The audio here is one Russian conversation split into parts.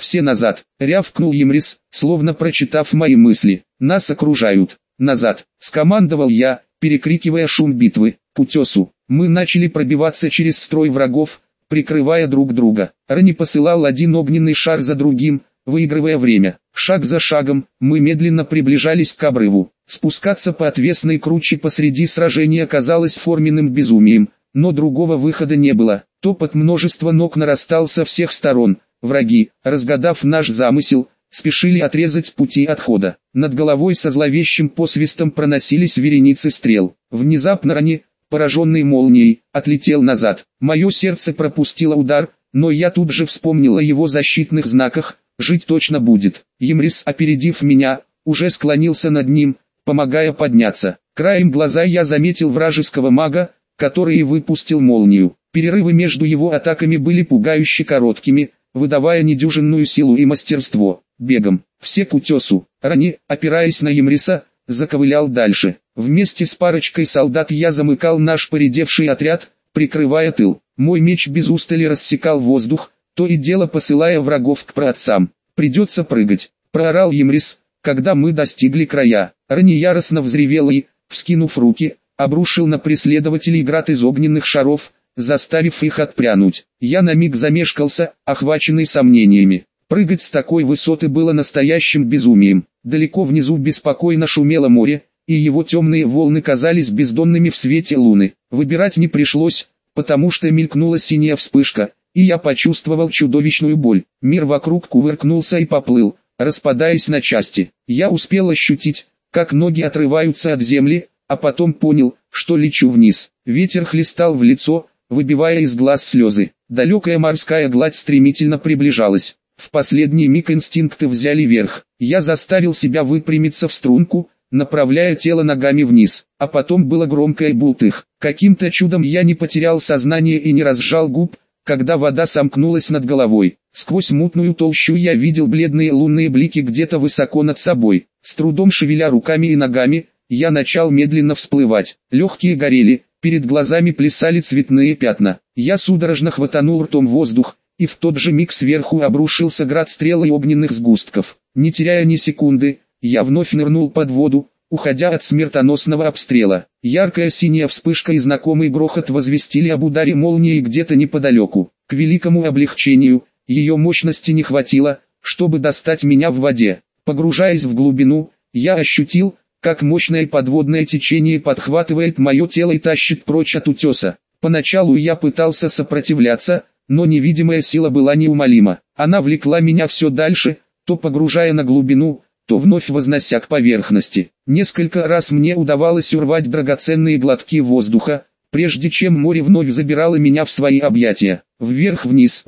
Все назад, рявкнул Емрис, словно прочитав мои мысли. Нас окружают. Назад, скомандовал я, перекрикивая шум битвы. К утесу. Мы начали пробиваться через строй врагов, прикрывая друг друга. Рани посылал один огненный шар за другим, выигрывая время. Шаг за шагом, мы медленно приближались к обрыву. Спускаться по отвесной круче посреди сражения казалось форменным безумием, но другого выхода не было. Топот множества ног нарастал со всех сторон. Враги, разгадав наш замысел, спешили отрезать пути отхода. Над головой со зловещим посвистом проносились вереницы стрел. Внезапно Рани, пораженный молнией, отлетел назад. Мое сердце пропустило удар, но я тут же вспомнил о его защитных знаках. Жить точно будет. Емрис, опередив меня, уже склонился над ним, помогая подняться. Краем глаза я заметил вражеского мага, который и выпустил молнию. Перерывы между его атаками были пугающе короткими, выдавая недюжинную силу и мастерство. Бегом, все к утесу. Рани, опираясь на Емриса, заковылял дальше. Вместе с парочкой солдат я замыкал наш поредевший отряд, прикрывая тыл. Мой меч без устали рассекал воздух, то и дело посылая врагов к праотцам. «Придется прыгать», — проорал Емрис, когда мы достигли края. Рани яростно взревел и, вскинув руки, обрушил на преследователей град из огненных шаров, заставив их отпрянуть. Я на миг замешкался, охваченный сомнениями. Прыгать с такой высоты было настоящим безумием. Далеко внизу беспокойно шумело море, и его темные волны казались бездонными в свете луны. Выбирать не пришлось, потому что мелькнула синяя вспышка, и я почувствовал чудовищную боль. Мир вокруг кувыркнулся и поплыл, распадаясь на части. Я успел ощутить, как ноги отрываются от земли, а потом понял, что лечу вниз. Ветер хлестал в лицо, выбивая из глаз слезы. Далекая морская гладь стремительно приближалась. В последний миг инстинкты взяли верх. Я заставил себя выпрямиться в струнку, направляя тело ногами вниз. А потом было громкое бултых. Каким-то чудом я не потерял сознание и не разжал губ, когда вода сомкнулась над головой. Сквозь мутную толщу я видел бледные лунные блики где-то высоко над собой. С трудом шевеля руками и ногами, я начал медленно всплывать. Легкие горели, перед глазами плясали цветные пятна. Я судорожно хватанул ртом воздух, и в тот же миг сверху обрушился град стрел и огненных сгустков. Не теряя ни секунды, я вновь нырнул под воду, уходя от смертоносного обстрела. Яркая синяя вспышка и знакомый грохот возвестили об ударе молнии где-то неподалеку. К великому облегчению, ее мощности не хватило, чтобы достать меня в воде. Погружаясь в глубину, я ощутил, как мощное подводное течение подхватывает мое тело и тащит прочь от утеса. Поначалу я пытался сопротивляться, но невидимая сила была неумолима. Она влекла меня все дальше, то погружая на глубину, то вновь вознося к поверхности. Несколько раз мне удавалось урвать драгоценные глотки воздуха, прежде чем море вновь забирало меня в свои объятия. Вверх-вниз,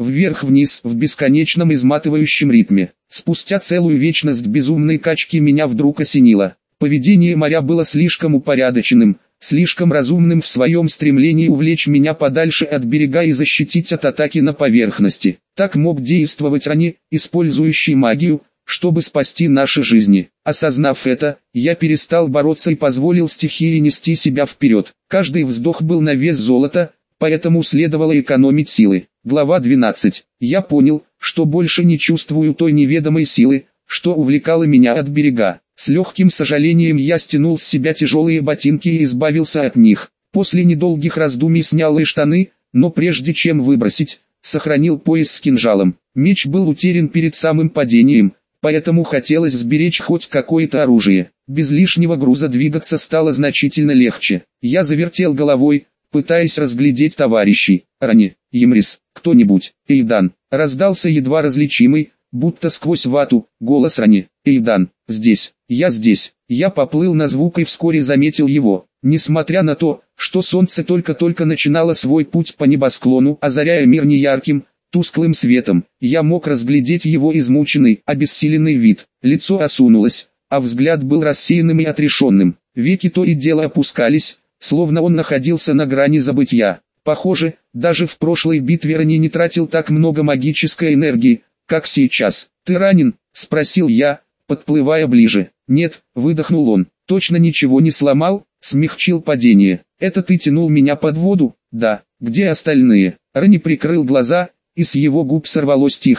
в бесконечном изматывающем ритме. Спустя целую вечность безумной качки меня вдруг осенило. Поведение моря было слишком упорядоченным, слишком разумным в своем стремлении увлечь меня подальше от берега и защитить от атаки на поверхности. Так мог действовать Рани, использующий магию, чтобы спасти наши жизни. Осознав это, я перестал бороться и позволил стихии нести себя вперед. Каждый вздох был на вес золота, поэтому следовало экономить силы. Глава 12. Я понял, что больше не чувствую той неведомой силы, что увлекала меня от берега. С легким сожалением я стянул с себя тяжелые ботинки и избавился от них. После недолгих раздумий снял и штаны, но прежде чем выбросить, сохранил пояс с кинжалом. Меч был утерян перед самым падением, поэтому хотелось сберечь хоть какое-то оружие. Без лишнего груза двигаться стало значительно легче. Я завертел головой, пытаясь разглядеть товарищей. Рани, Емрис, кто-нибудь, Эйдан. Раздался едва различимый, будто сквозь вату, голос Рани. Эйдан, здесь, я здесь. Я поплыл на звук и вскоре заметил его. Несмотря на то, что солнце только-только начинало свой путь по небосклону, озаряя мир неярким, тусклым светом, я мог разглядеть его измученный, обессиленный вид. Лицо осунулось, а взгляд был рассеянным и отрешенным. Веки то и дело опускались, словно он находился на грани забытья. Похоже, даже в прошлой битве Рани не тратил так много магической энергии, как сейчас. «Ты ранен?» – спросил я, подплывая ближе. «Нет», – выдохнул он. «Точно ничего не сломал?» – смягчил падение. «Это ты тянул меня под воду?» «Да». «Где остальные?» Рани прикрыл глаза, и с его губ сорвалось тихое.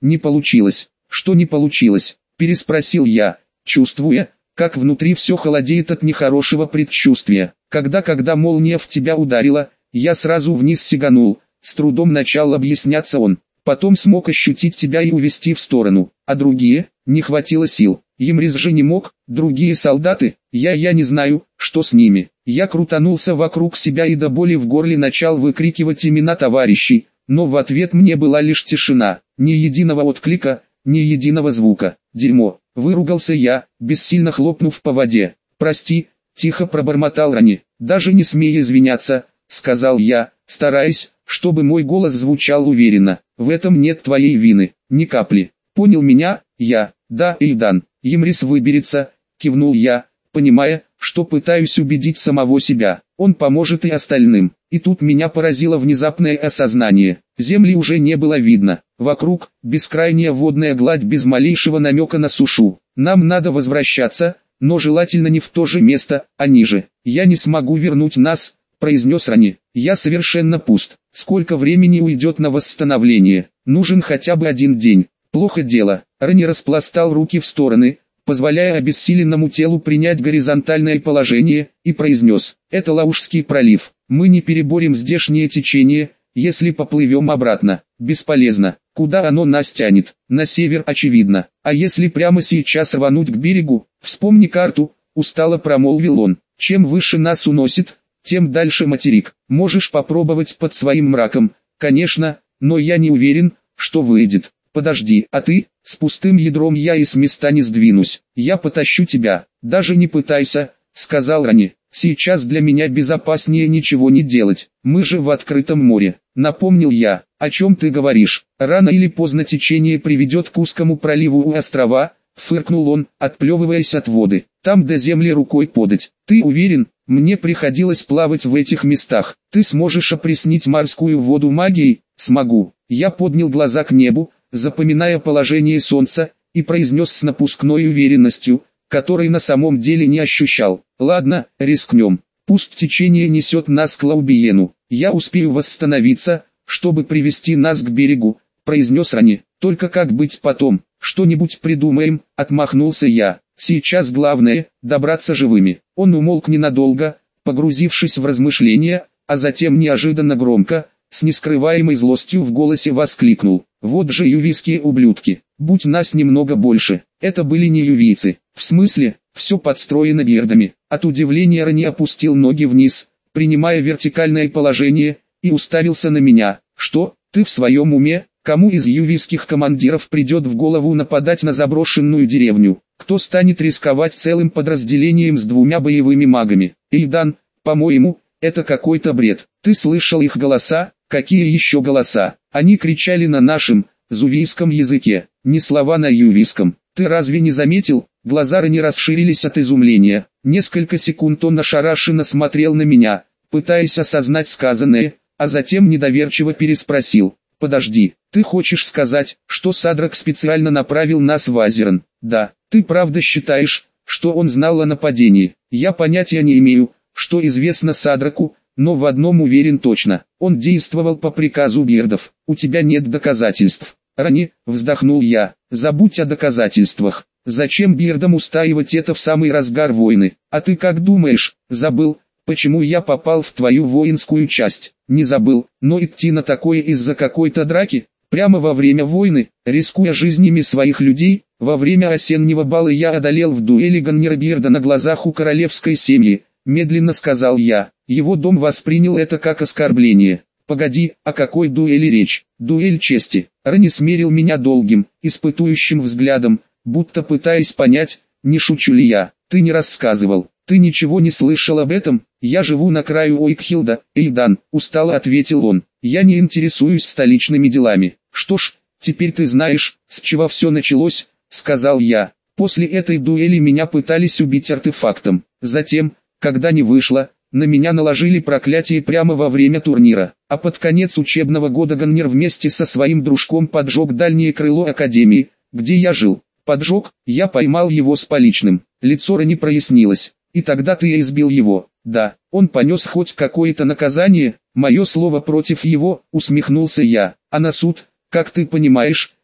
Не получилось. Что не получилось? Переспросил я, чувствуя, как внутри все холодеет от нехорошего предчувствия. Когда молния в тебя ударила, я сразу вниз сиганул, с трудом начал объясняться он. Потом смог ощутить тебя и увести в сторону, а другие, не хватило сил. Емрис же не мог, другие солдаты, я не знаю, что с ними. Я крутанулся вокруг себя и до боли в горле начал выкрикивать имена товарищей, но в ответ мне была лишь тишина, ни единого отклика, ни единого звука. Дерьмо, выругался я, бессильно хлопнув по воде. Прости, тихо пробормотал Рани, даже не смей извиняться, сказал я, стараясь, чтобы мой голос звучал уверенно. В этом нет твоей вины, ни капли. Понял меня? Я, да, Эйдан. Емрис выберется, кивнул я, понимая, что пытаюсь убедить самого себя. Он поможет и остальным. И тут меня поразило внезапное осознание. Земли уже не было видно. Вокруг бескрайняя водная гладь без малейшего намека на сушу. Нам надо возвращаться, но желательно не в то же место, а ниже. Я не смогу вернуть нас, произнес Рани. Я совершенно пуст. Сколько времени уйдет на восстановление? Нужен хотя бы один день. Плохо дело. Рани распластал руки в стороны, позволяя обессиленному телу принять горизонтальное положение, и произнес: «Это Лаушский пролив. Мы не переборем здешнее течение, если поплывем обратно. Бесполезно. Куда оно нас тянет? На север очевидно. А если прямо сейчас рвануть к берегу? Вспомни карту», — устало промолвил он. «Чем выше нас уносит, тем дальше материк. Можешь попробовать под своим мраком, конечно, но я не уверен, что выйдет. Подожди, а ты? С пустым ядром я и с места не сдвинусь. Я потащу тебя. Даже не пытайся», — сказал Рани. «Сейчас для меня безопаснее ничего не делать. Мы же в открытом море», — напомнил я. «О чем ты говоришь? Рано или поздно течение приведет к узкому проливу у острова», — фыркнул он, отплевываясь от воды. «Там до земли рукой подать. Ты уверен? Мне приходилось плавать в этих местах. Ты сможешь опреснить морскую воду магией?» «Смогу». Я поднял глаза к небу, запоминая положение солнца, и произнес с напускной уверенностью, которой на самом деле не ощущал. «Ладно, рискнем. Пусть течение несет нас к Лаубиену. Я успею восстановиться, чтобы привести нас к берегу», — произнес Рани. «Только как быть потом? Что-нибудь придумаем», — отмахнулся я. «Сейчас главное — добраться живыми». Он умолк ненадолго, погрузившись в размышления, а затем неожиданно громко, с нескрываемой злостью в голосе воскликнул: «Вот же ювийские ублюдки! Будь нас немного больше!» Это были не ювийцы. В смысле, все подстроено бирдами. От удивления Рани опустил ноги вниз, принимая вертикальное положение, и уставился на меня. «Что, ты в своем уме? Кому из ювийских командиров придет в голову нападать на заброшенную деревню? Кто станет рисковать целым подразделением с 2 боевыми магами? Эйдан, по-моему, это какой-то бред. Ты слышал их голоса?» «Какие еще голоса?» Они кричали на нашем, зувийском языке, не слова на ювийском. «Ты разве не заметил?» Глаза Рани расширились от изумления. Несколько секунд он ошарашенно смотрел на меня, пытаясь осознать сказанное, а затем недоверчиво переспросил: «Подожди, ты хочешь сказать, что Садрак специально направил нас в Азерон?» «Да, ты правда считаешь, что он знал о нападении?» «Я понятия не имею, что известно Садраку, но в одном уверен точно: он действовал по приказу бирдов. У тебя нет доказательств». «Рани», вздохнул я, — «забудь о доказательствах. Зачем бирдам устаивать это в самый разгар войны? А ты как думаешь, забыл, почему я попал в твою воинскую часть?» «Не забыл, но идти на такое из-за какой-то драки? Прямо во время войны, рискуя жизнями своих людей?» «Во время осеннего бала я одолел в дуэли Ганнира Бирда на глазах у королевской семьи», — медленно сказал я. «Его дом воспринял это как оскорбление». «Погоди, о какой дуэли речь?» «Дуэль чести». Рани смерил меня долгим, испытующим взглядом, будто пытаясь понять, не шучу ли я. «Ты не рассказывал, ты ничего не слышал об этом?» «Я живу на краю Ойкхилда, Эйдан», — устало ответил он. «Я не интересуюсь столичными делами». «Что ж, теперь ты знаешь, с чего все началось», — сказал я. «После этой дуэли меня пытались убить артефактом. Затем, когда не вышло, на меня наложили проклятие прямо во время турнира, а под конец учебного года Ганнир вместе со своим дружком поджег дальнее крыло Академии, где я жил. Поджег, я поймал его с поличным». Лицо Рани прояснилось. «И тогда ты избил его?» «Да, он понес хоть какое-то наказание, мое слово против его», — усмехнулся я. «А на суд, как ты понимаешь,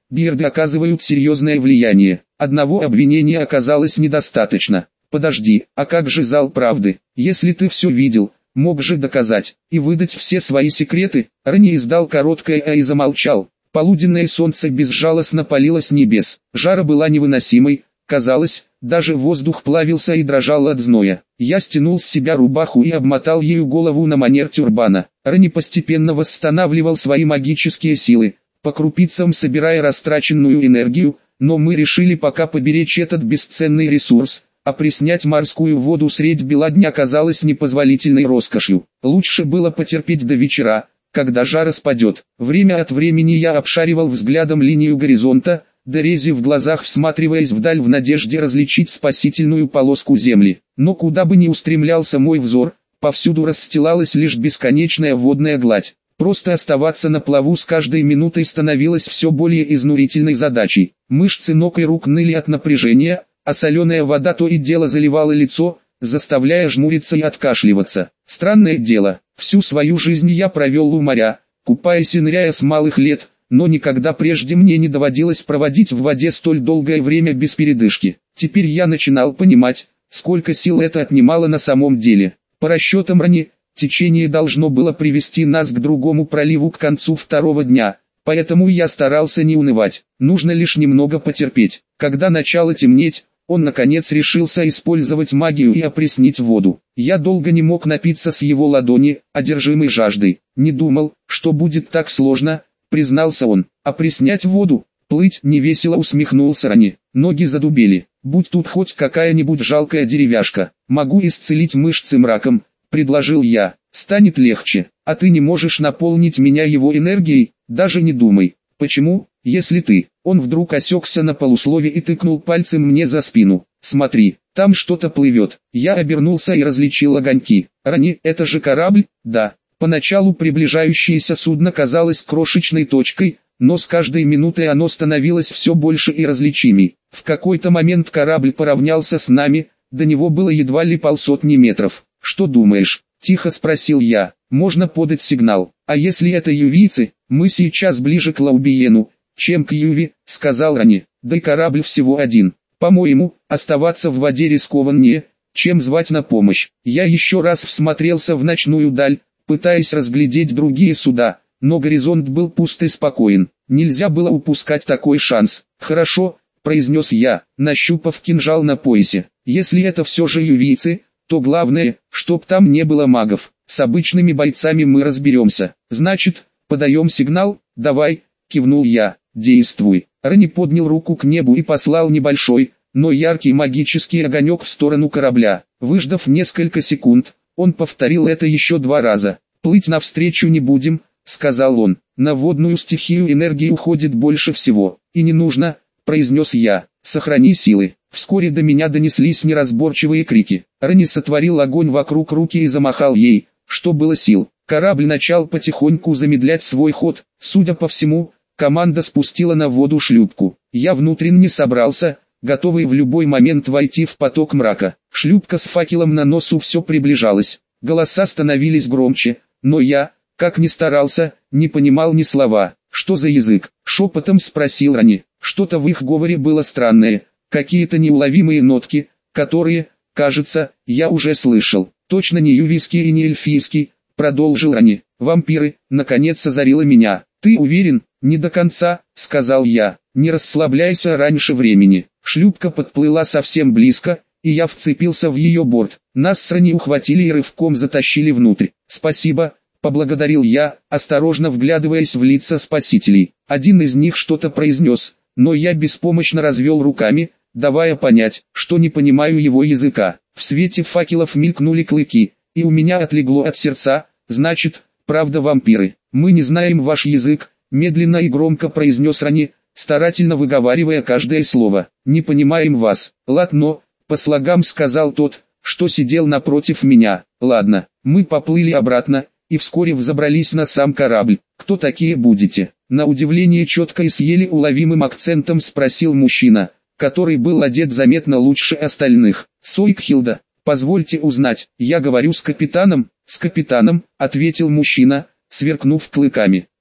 Бирды оказывают серьезное влияние. Одного обвинения оказалось недостаточно. Подожди, а как же зал правды? Если ты все видел, мог же доказать и выдать все свои секреты. Рани издал короткое «а» и замолчал. Полуденное солнце безжалостно палило с небес. Жара была невыносимой. Казалось, даже воздух плавился и дрожал от зноя. Я стянул с себя рубаху и обмотал ею голову на манер тюрбана. Рани постепенно восстанавливал свои магические силы, по крупицам собирая растраченную энергию, но мы решили пока поберечь этот бесценный ресурс, а приснять морскую воду средь бела дня казалось непозволительной роскошью. Лучше было потерпеть до вечера, когда жара спадет. Время от времени я обшаривал взглядом линию горизонта, дорези в глазах всматриваясь вдаль в надежде различить спасительную полоску земли. Но куда бы ни устремлялся мой взор, повсюду расстилалась лишь бесконечная водная гладь. Просто оставаться на плаву с каждой минутой становилось все более изнурительной задачей. Мышцы ног и рук ныли от напряжения, а соленая вода то и дело заливала лицо, заставляя жмуриться и откашливаться. Странное дело, всю свою жизнь я провел у моря, купаясь и ныряя с малых лет, но никогда прежде мне не доводилось проводить в воде столь долгое время без передышки. Теперь я начинал понимать, сколько сил это отнимало на самом деле. По расчетам Рани, течение должно было привести нас к другому проливу к концу второго дня, поэтому я старался не унывать. Нужно лишь немного потерпеть. Когда начало темнеть, он наконец решился использовать магию и опреснить воду. Я долго не мог напиться с его ладони, одержимый жаждой. Не думал, что будет так сложно, признался он. Опреснять воду, плыть, невесело усмехнулся Рани. Ноги задубели. Будь тут хоть какая-нибудь жалкая деревяшка, могу исцелить мышцы мраком, предложил я. Станет легче, а ты не можешь наполнить меня его энергией, даже не думай. Почему, если ты? Он вдруг осекся на полуслове и тыкнул пальцем мне за спину. Смотри, там что-то плывет. Я обернулся и различил огоньки. Рани, это же корабль? Да. Поначалу приближающееся судно казалось крошечной точкой, но с каждой минутой оно становилось все больше и различимей. В какой-то момент корабль поравнялся с нами, до него было едва ли полсотни метров. «Что думаешь?» – тихо спросил я. «Можно подать сигнал. А если это ювийцы, мы сейчас ближе к Лаубиену, чем к Юви», – сказал Рани. «Да и корабль всего один. По-моему, оставаться в воде рискованнее, чем звать на помощь». Я еще раз всмотрелся в ночную даль, пытаясь разглядеть другие суда, но горизонт был пуст и спокоен. Нельзя было упускать такой шанс. «Хорошо», – произнес я, нащупав кинжал на поясе. «Если это все же ювийцы, то главное, чтоб там не было магов. С обычными бойцами мы разберемся. Значит, подаем сигнал?» «Давай», – кивнул я. «Действуй». Рани поднял руку к небу и послал небольшой, но яркий магический огонек в сторону корабля. Выждав несколько секунд, он повторил это еще 2 раза. «Плыть навстречу не будем», – сказал он. «На водную стихию энергии уходит больше всего. И не нужно», – произнес я. «Сохрани силы». Вскоре до меня донеслись неразборчивые крики. Рани сотворил огонь вокруг руки и замахал ей, что было сил. Корабль начал потихоньку замедлять свой ход. Судя по всему, команда спустила на воду шлюпку. Я внутренне собрался, готовый в любой момент войти в поток мрака. Шлюпка с факелом на носу все приближалась. Голоса становились громче, но я, как ни старался, не понимал ни слова. «Что за язык?» – шепотом спросил Рани. Что-то в их говоре было странное. Какие-то неуловимые нотки, которые, кажется, я уже слышал. «Точно не ювийский и не эльфийский», — продолжил Рани. «Вампиры», — наконец озарило меня. «Ты уверен?» «Не до конца», — сказал я. «Не расслабляйся раньше времени». Шлюпка подплыла совсем близко, и я вцепился в ее борт. Нас с Рани ухватили и рывком затащили внутрь. «Спасибо», — поблагодарил я, осторожно вглядываясь в лица спасителей. Один из них что-то произнес, но я беспомощно развел руками, давая понять, что не понимаю его языка. В свете факелов мелькнули клыки, и у меня отлегло от сердца. «Значит, правда вампиры. Мы не знаем ваш язык», — медленно и громко произнес Рани, старательно выговаривая каждое слово. «Не понимаем вас». «Ладно», — по слогам сказал тот, что сидел напротив меня. «Ладно». Мы поплыли обратно, и вскоре взобрались на сам корабль. «Кто такие будете?» На удивление четко и с еле уловимым акцентом спросил мужчина, который был одет заметно лучше остальных. «Сойкхилда, позвольте узнать, я говорю с капитаном?» «С капитаном», — ответил мужчина, сверкнув клыками.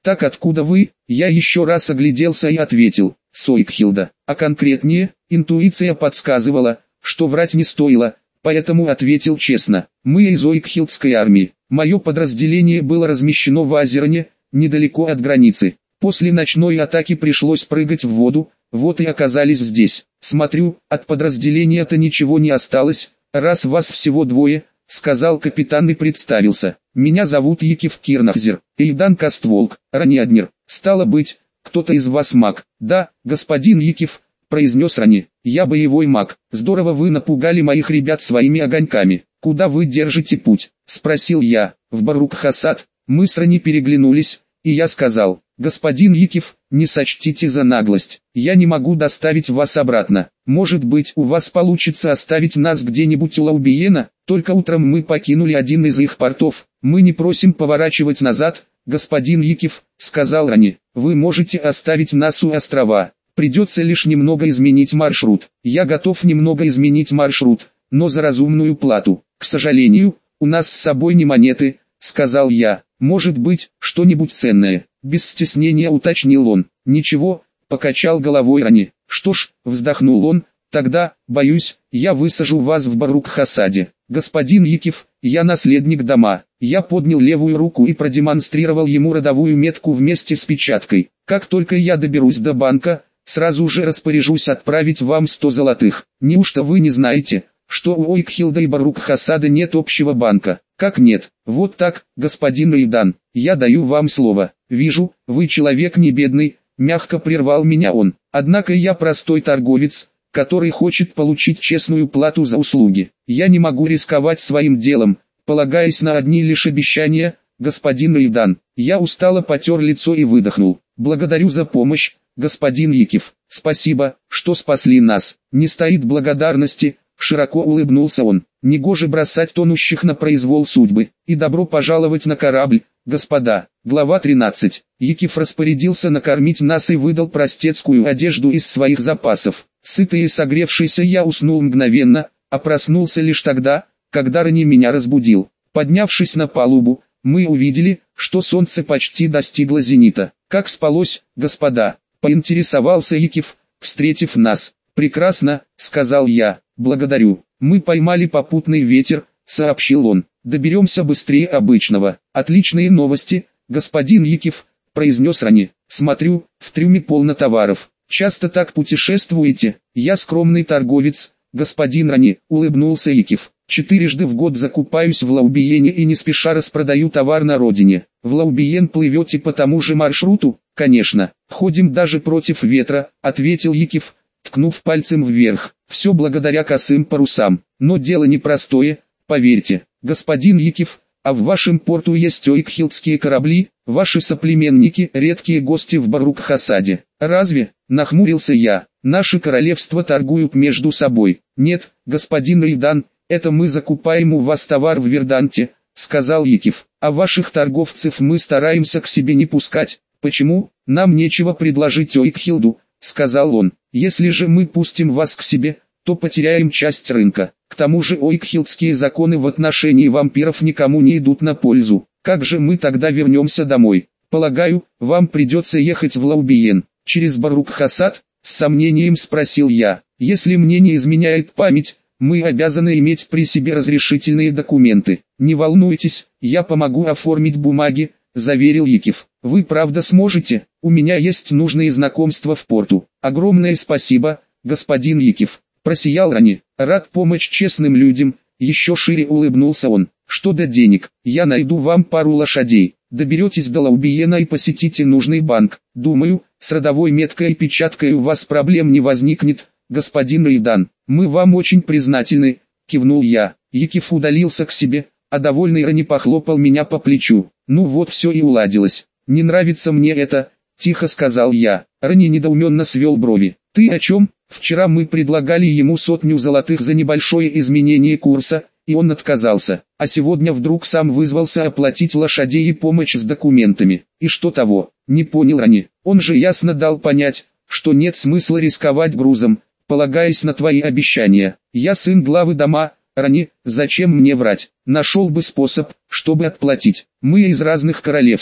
Так откуда вы? Я еще раз огляделся и ответил: с Ойкхилда. А конкретнее, интуиция подсказывала, что врать не стоило, поэтому ответил честно: мы из Ойкхилдской армии. Мое подразделение было размещено в Азероне, недалеко от границы. После ночной атаки пришлось прыгать в воду, вот и оказались здесь. Смотрю, от подразделения-то ничего не осталось, раз вас всего двое, сказал капитан и представился. Меня зовут Якив Кирнахзер, Эйдан Кастволк, Раньяднер. Стало быть, кто-то из вас маг. Да, господин Якив, произнес Рани. Я боевой маг. Здорово вы напугали моих ребят своими огоньками. Куда вы держите путь? Спросил я. В Барук-Хасад. Мы с Рани переглянулись, и я сказал: господин Якив, не сочтите за наглость. Я не могу доставить вас обратно. Может быть, у вас получится оставить нас где-нибудь у Лаубиена? Только утром мы покинули один из их портов. Мы не просим поворачивать назад, господин Якив, сказал Рани. Вы можете оставить нас у острова. Придется лишь немного изменить маршрут. Я готов немного изменить маршрут, но за разумную плату. К сожалению, у нас с собой не монеты, сказал я. Может быть, что-нибудь ценное? Без стеснения уточнил он. Ничего, покачал головой Рани. Что ж, вздохнул он, тогда, боюсь, я высажу вас в Барук-Хасаде. Господин Якив, я наследник дома. Я поднял левую руку и продемонстрировал ему родовую метку вместе с печаткой. Как только я доберусь до банка, сразу же распоряжусь отправить вам 100 золотых. Неужто вы не знаете, что у Ойкхилда и Барук-Хасада нет общего банка? Как нет? Вот так, господин Эйдан, я даю вам слово. Вижу, вы человек не бедный, мягко прервал меня он. Однако я простой торговец, который хочет получить честную плату за услуги. Я не могу рисковать своим делом, полагаясь на одни лишь обещания, господин Эйдан. Я устало потер лицо и выдохнул. Благодарю за помощь, господин Якив. Спасибо, что спасли нас. Не стоит благодарности. Широко улыбнулся он. Негоже бросать тонущих на произвол судьбы. И добро пожаловать на корабль, господа. Глава 13. Якив распорядился накормить нас и выдал простецкую одежду из своих запасов. Сытый и согревшийся я уснул мгновенно, а проснулся лишь тогда, когда Рани меня разбудил. Поднявшись на палубу, мы увидели, что солнце почти достигло зенита. Как спалось, господа? Поинтересовался Якив, встретив нас. Прекрасно, сказал я. Благодарю. Мы поймали попутный ветер, сообщил он. Доберемся быстрее обычного. Отличные новости, господин Якив, произнес Рани. Смотрю, в трюме полно товаров. Часто так путешествуете? Я скромный торговец, господин Рани, улыбнулся Якив. 4 раза в год закупаюсь в Лаубиене и не спеша распродаю товар на родине. В Лаубиен плывете по тому же маршруту? Конечно. Ходим даже против ветра, ответил Якив, ткнув пальцем вверх. Все благодаря косым парусам. Но дело непростое, поверьте. Господин Якив, а в вашем порту есть ойкхилдские корабли, ваши соплеменники, редкие гости в Барук-Хасаде. Разве? Нахмурился я. Наши королевства торгуют между собой. Нет, господин Эйдан, это мы закупаем у вас товар в Верданте, сказал Якив. А ваших торговцев мы стараемся к себе не пускать. Почему? Нам нечего предложить Ойкхилду, сказал он. Если же мы пустим вас к себе, то потеряем часть рынка. К тому же ойкхилдские законы в отношении вампиров никому не идут на пользу. Как же мы тогда вернемся домой? Полагаю, вам придется ехать в Лаубиен. Через Барук-Хасад? С сомнением спросил я. Если мне не изменяет память, мы обязаны иметь при себе разрешительные документы. Не волнуйтесь, я помогу оформить бумаги, заверил Якив. Вы правда сможете? У меня есть нужные знакомства в порту. Огромное спасибо, господин Якив. Просиял Рани. Рад помочь честным людям. Еще шире улыбнулся он. Что до денег, я найду вам пару лошадей. Доберетесь до Лаубиена и посетите нужный банк. Думаю, с родовой меткой и печаткой у вас проблем не возникнет, господин Эйдан. Мы вам очень признательны, кивнул я. Якив удалился к себе, а довольный Рани похлопал меня по плечу. Ну вот все и уладилось. Не нравится мне это, тихо сказал я. Рани недоуменно свел брови. Ты о чем? Вчера мы предлагали ему 100 золотых за небольшое изменение курса, и он отказался. А сегодня вдруг сам вызвался оплатить лошадей и помочь с документами. И что того? Не понял Рани. Он же ясно дал понять, что нет смысла рисковать грузом, полагаясь на твои обещания. Я сын главы дома, Рани, зачем мне врать? Нашел бы способ, чтобы отплатить. Мы из разных королевств.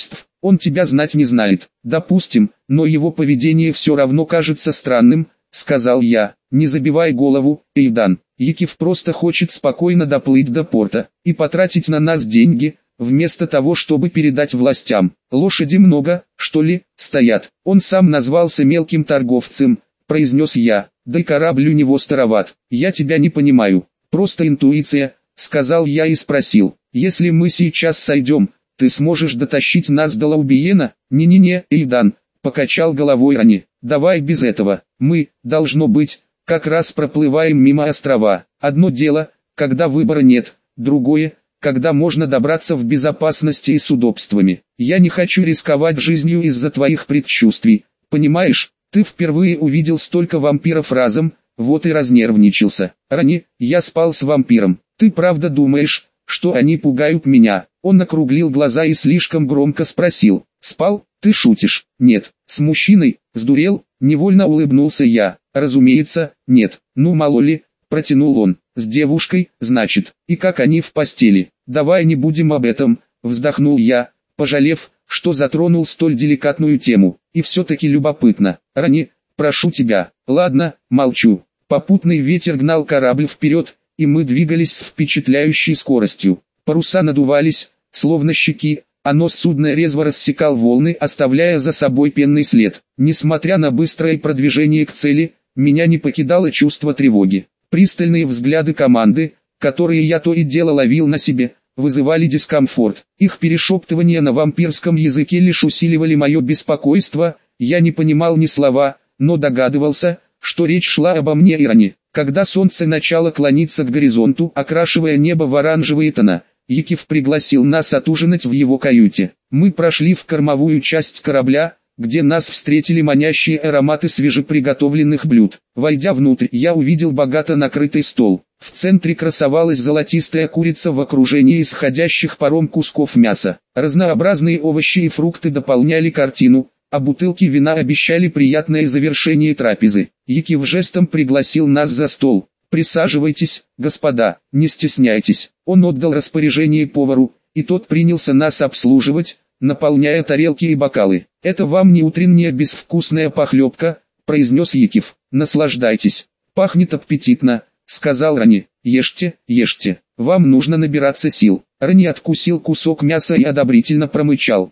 Он тебя знать не знает. Допустим, но его поведение все равно кажется странным, сказал я. Не забивай голову, Эйдан. Якив просто хочет спокойно доплыть до порта и потратить на нас деньги, вместо того, чтобы передать властям. Лошади много, что ли, стоят. Он сам назвался мелким торговцем, произнес я. Да и корабль у него староват. Я тебя не понимаю. Просто интуиция, сказал я и спросил. Если мы сейчас сойдем, ты сможешь дотащить нас до Лаубиена? Не-не-не, Эйдан, покачал головой Рани. Давай без этого. Мы, должно быть, как раз проплываем мимо острова. Одно дело, когда выбора нет, другое, когда можно добраться в безопасности и с удобствами. Я не хочу рисковать жизнью из-за твоих предчувствий, понимаешь? Ты впервые увидел столько вампиров разом, вот и разнервничался. Рани, я спал с вампиром. Ты правда думаешь, что они пугают меня? Он округлил глаза и слишком громко спросил. Спал? Ты шутишь? Нет. С мужчиной? Сдурел? Невольно улыбнулся я. Разумеется, нет. Ну мало ли, протянул он. С девушкой, значит. И как они в постели? Давай не будем об этом, вздохнул я, пожалев, что затронул столь деликатную тему. И все-таки любопытно. Рани, прошу тебя. Ладно, молчу. Попутный ветер гнал корабль вперед, и мы двигались с впечатляющей скоростью. Паруса надувались, словно щеки, а нос судна резво рассекал волны, оставляя за собой пенный след. Несмотря на быстрое продвижение к цели, меня не покидало чувство тревоги. Пристальные взгляды команды, которые я то и дело ловил на себе, вызывали дискомфорт. Их перешептывания на вампирском языке лишь усиливали мое беспокойство. Я не понимал ни слова, но догадывался, что речь шла обо мне и Рани. Когда солнце начало клониться к горизонту, окрашивая небо в оранжевые тона, Якив пригласил нас отужинать в его каюте. Мы прошли в кормовую часть корабля, где нас встретили манящие ароматы свежеприготовленных блюд. Войдя внутрь, я увидел богато накрытый стол. В центре красовалась золотистая курица в окружении исходящих паром кусков мяса. Разнообразные овощи и фрукты дополняли картину, а бутылки вина обещали приятное завершение трапезы. Якив жестом пригласил нас за стол. «Присаживайтесь, господа, не стесняйтесь». Он отдал распоряжение повару, и тот принялся нас обслуживать, наполняя тарелки и бокалы. «Это вам не утренняя безвкусная похлебка», — произнес Якив. «Наслаждайтесь. Пахнет аппетитно», — сказал Рани. «Ешьте, ешьте. Вам нужно набираться сил». Рани откусил кусок мяса и одобрительно промычал.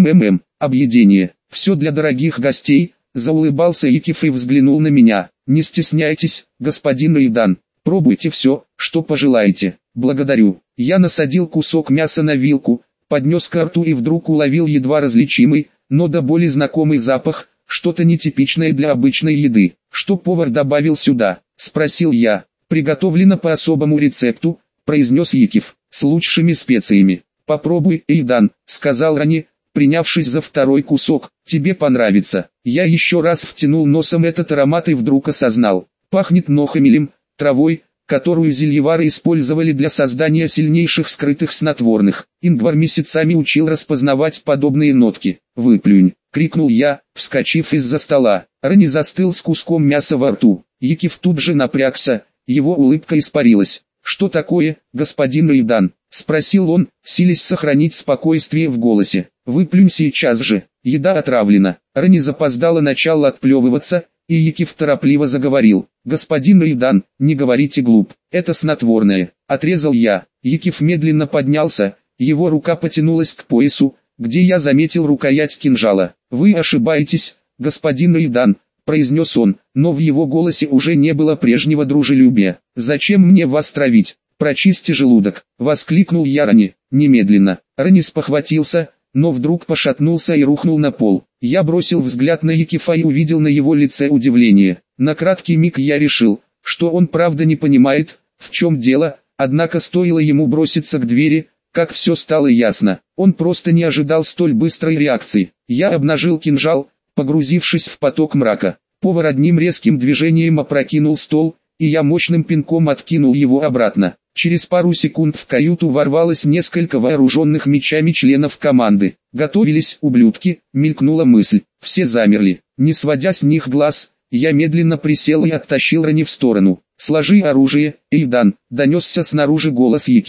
Объедение. Все для дорогих гостей», — заулыбался Якив и взглянул на меня. «Не стесняйтесь, господин Эйдан. Пробуйте все, что пожелаете». «Благодарю». Я насадил кусок мяса на вилку, поднес ко рту и вдруг уловил едва различимый, но до боли знакомый запах, что-то нетипичное для обычной еды. «Что повар добавил сюда?» — спросил я. «Приготовлено по особому рецепту», — произнес Якив, — «с лучшими специями». «Попробуй, Эйдан», — сказал Рани, принявшись за второй кусок. «Тебе понравится». Я еще раз втянул носом этот аромат и вдруг осознал. Пахнет нохамелем, травой, которую зельевары использовали для создания сильнейших скрытых снотворных. Ингвар месяцами учил распознавать подобные нотки. «Выплюнь!» — крикнул я, вскочив из-за стола. Рани застыл с куском мяса во рту. Якив тут же напрягся, его улыбка испарилась. «Что такое, господин Эйдан?» — спросил он, силясь сохранить спокойствие в голосе. «Выплюнь сейчас же, еда отравлена». Рани запоздало начал отплевываться, и Якив торопливо заговорил. «Господин Эйдан, не говорите глуп, это снотворное», — отрезал я. Якив медленно поднялся, его рука потянулась к поясу, где я заметил рукоять кинжала. «Вы ошибаетесь, господин Эйдан», — произнес он, но в его голосе уже не было прежнего дружелюбия. «Зачем мне вас травить? Прочисти желудок», — воскликнул я Рани. «Немедленно». Рани спохватился, но вдруг пошатнулся и рухнул на пол. Я бросил взгляд на Якифа и увидел на его лице удивление. На краткий миг я решил, что он правда не понимает, в чем дело, однако стоило ему броситься к двери, как все стало ясно. Он просто не ожидал столь быстрой реакции. Я обнажил кинжал, погрузившись в поток мрака. Повар одним резким движением опрокинул стол, и я мощным пинком откинул его обратно. Через пару секунд в каюту ворвалось несколько вооруженных мечами членов команды. «Готовились, ублюдки», — мелькнула мысль. Все замерли. Не сводя с них глаз, я медленно присел и оттащил Рани в сторону. «Сложи оружие, Эйдан», — донесся снаружи голос Якифа.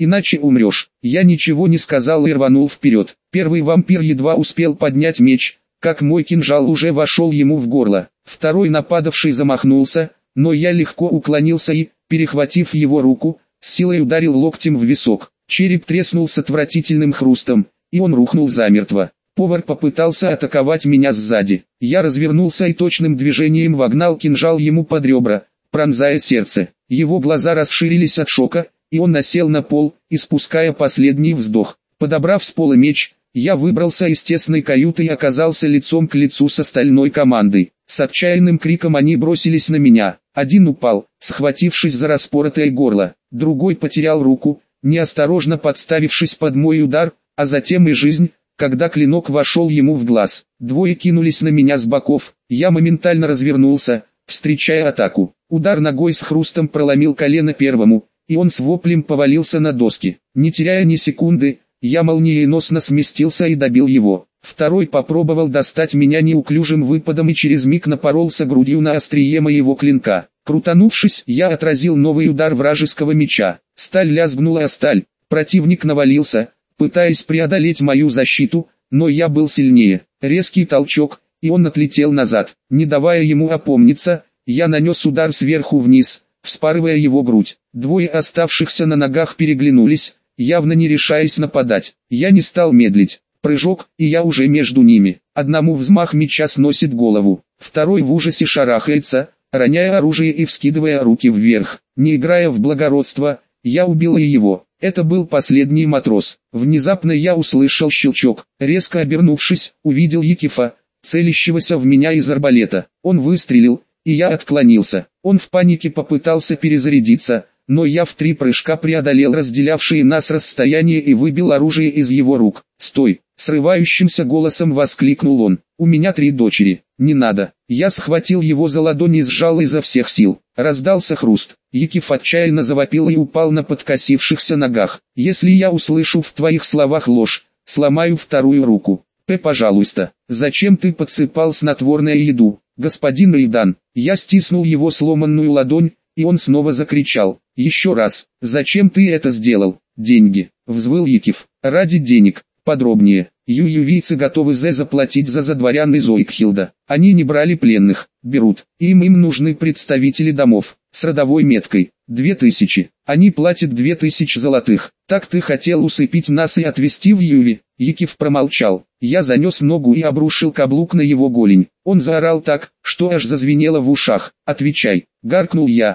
иначе умрешь». Я ничего не сказал и рванул вперед. Первый вампир едва успел поднять меч, как мой кинжал уже вошел ему в горло. Второй нападавший замахнулся, но я легко уклонился и, перехватив его руку, с силой ударил локтем в висок. Череп треснул с отвратительным хрустом, и он рухнул замертво. Повар попытался атаковать меня сзади. Я развернулся и точным движением вогнал кинжал ему под ребра, пронзая сердце. Его глаза расширились от шока, и он насел на пол, испуская последний вздох. Подобрав с пола меч, я выбрался из тесной каюты и оказался лицом к лицу с остальной командой. С отчаянным криком они бросились на меня. Один упал, схватившись за распоротое горло. Другой потерял руку, неосторожно подставившись под мой удар, а затем и жизнь, когда клинок вошел ему в глаз. Двое кинулись на меня с боков. Я моментально развернулся, встречая атаку. Удар ногой с хрустом проломил колено первому, и он с воплем повалился на доски. Не теряя ни секунды, я молниеносно сместился и добил его. Второй попробовал достать меня неуклюжим выпадом и через миг напоролся грудью на острие моего клинка. Крутанувшись, я отразил новый удар вражеского меча. Сталь лязгнула о сталь. Противник навалился, пытаясь преодолеть мою защиту, но я был сильнее. Резкий толчок, и он отлетел назад. Не давая ему опомниться, я нанес удар сверху вниз, вспарывая его грудь. Двое оставшихся на ногах переглянулись, явно не решаясь нападать. Я не стал медлить. Прыжок, и я уже между ними. Одному взмах меча сносит голову, второй в ужасе шарахается, роняя оружие и вскидывая руки вверх. Не играя в благородство, я убил и его. Это был последний матрос. Внезапно я услышал щелчок. Резко обернувшись, увидел Якифа, целящегося в меня из арбалета. Он выстрелил, и я отклонился. Он в панике попытался перезарядиться, но я в 3 прыжка преодолел разделявшие нас расстояние и выбил оружие из его рук. «Стой!» — срывающимся голосом воскликнул он. «У меня 3 дочери. Не надо!» Я схватил его за ладонь и сжал изо всех сил. Раздался хруст. Якиф отчаянно завопил и упал на подкосившихся ногах. «Если я услышу в твоих словах ложь, сломаю вторую руку. Пожалуйста, зачем ты подсыпал снотворное еду, господин Эйдан?» Я стиснул его сломанную ладонь, и он снова закричал. «Еще раз, зачем ты это сделал?» «Деньги», — взвыл Якиф. «Ради денег. Подробнее». Юювийцы готовы заплатить за дворян из Ойкхилда. Они не брали пленных, берут. Им нужны представители домов, с родовой меткой. 2000. Они платят 2000 золотых. Так ты хотел усыпить нас и отвезти в Юви?» Якиф промолчал. Я занес ногу и обрушил каблук на его голень. Он заорал так, что аж зазвенело в ушах. «Отвечай», — гаркнул я.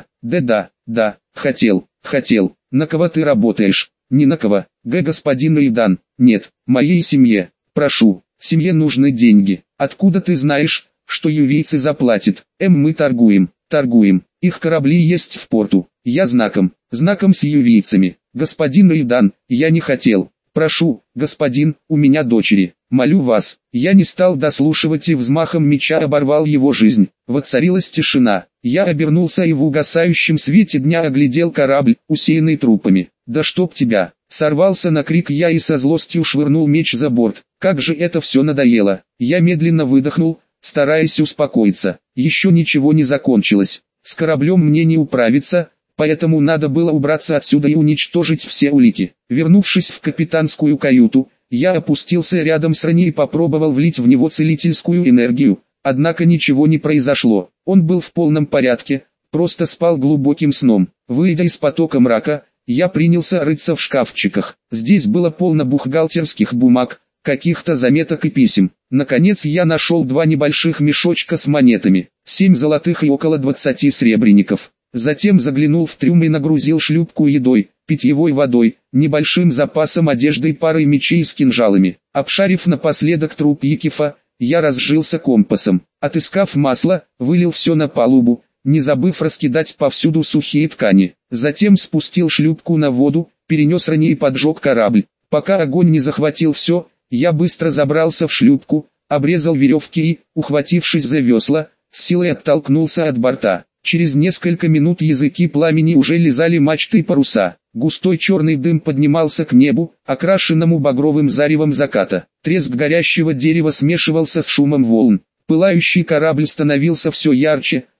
Да, хотел. На кого ты работаешь?» «Ни на кого, господин Эйдан. Нет, моей семье. Прошу, семье нужны деньги. Откуда ты знаешь, что ювийцы заплатят?» Мы торгуем. Их корабли есть в порту. Я знаком с ювийцами. Господин Эйдан, я не хотел. Прошу, господин, у меня дочери. Молю вас». Я не стал дослушивать и взмахом меча оборвал его жизнь. Воцарилась тишина. Я обернулся и в угасающем свете дня оглядел корабль, усеянный трупами. «Да чтоб тебя!» Сорвался на крик я и со злостью швырнул меч за борт. Как же это все надоело. Я медленно выдохнул, стараясь успокоиться. Еще ничего не закончилось. С кораблем мне не управиться, поэтому надо было убраться отсюда и уничтожить все улики. Вернувшись в капитанскую каюту, я опустился рядом с Рани и попробовал влить в него целительскую энергию. Однако ничего не произошло. Он был в полном порядке, просто спал глубоким сном. Выйдя из потока мрака, я принялся рыться в шкафчиках. Здесь было полно бухгалтерских бумаг, каких-то заметок и писем. Наконец я нашел 2 небольших мешочка с монетами, 7 золотых и около 20 сребреников. Затем заглянул в трюм и нагрузил шлюпку едой, питьевой водой, небольшим запасом одежды и парой мечей с кинжалами. Обшарив напоследок труп Якифа, я разжился компасом. Отыскав масло, вылил все на палубу, не забыв раскидать повсюду сухие ткани. Затем спустил шлюпку на воду, перенес Рани и поджег корабль. Пока огонь не захватил все, я быстро забрался в шлюпку, обрезал веревки и, ухватившись за весла, с силой оттолкнулся от борта. Через несколько минут языки пламени уже лизали мачты и паруса. Густой черный дым поднимался к небу, окрашенному багровым заревом заката. Треск горящего дерева смешивался с шумом волн. Пылающий корабль становился все ярче,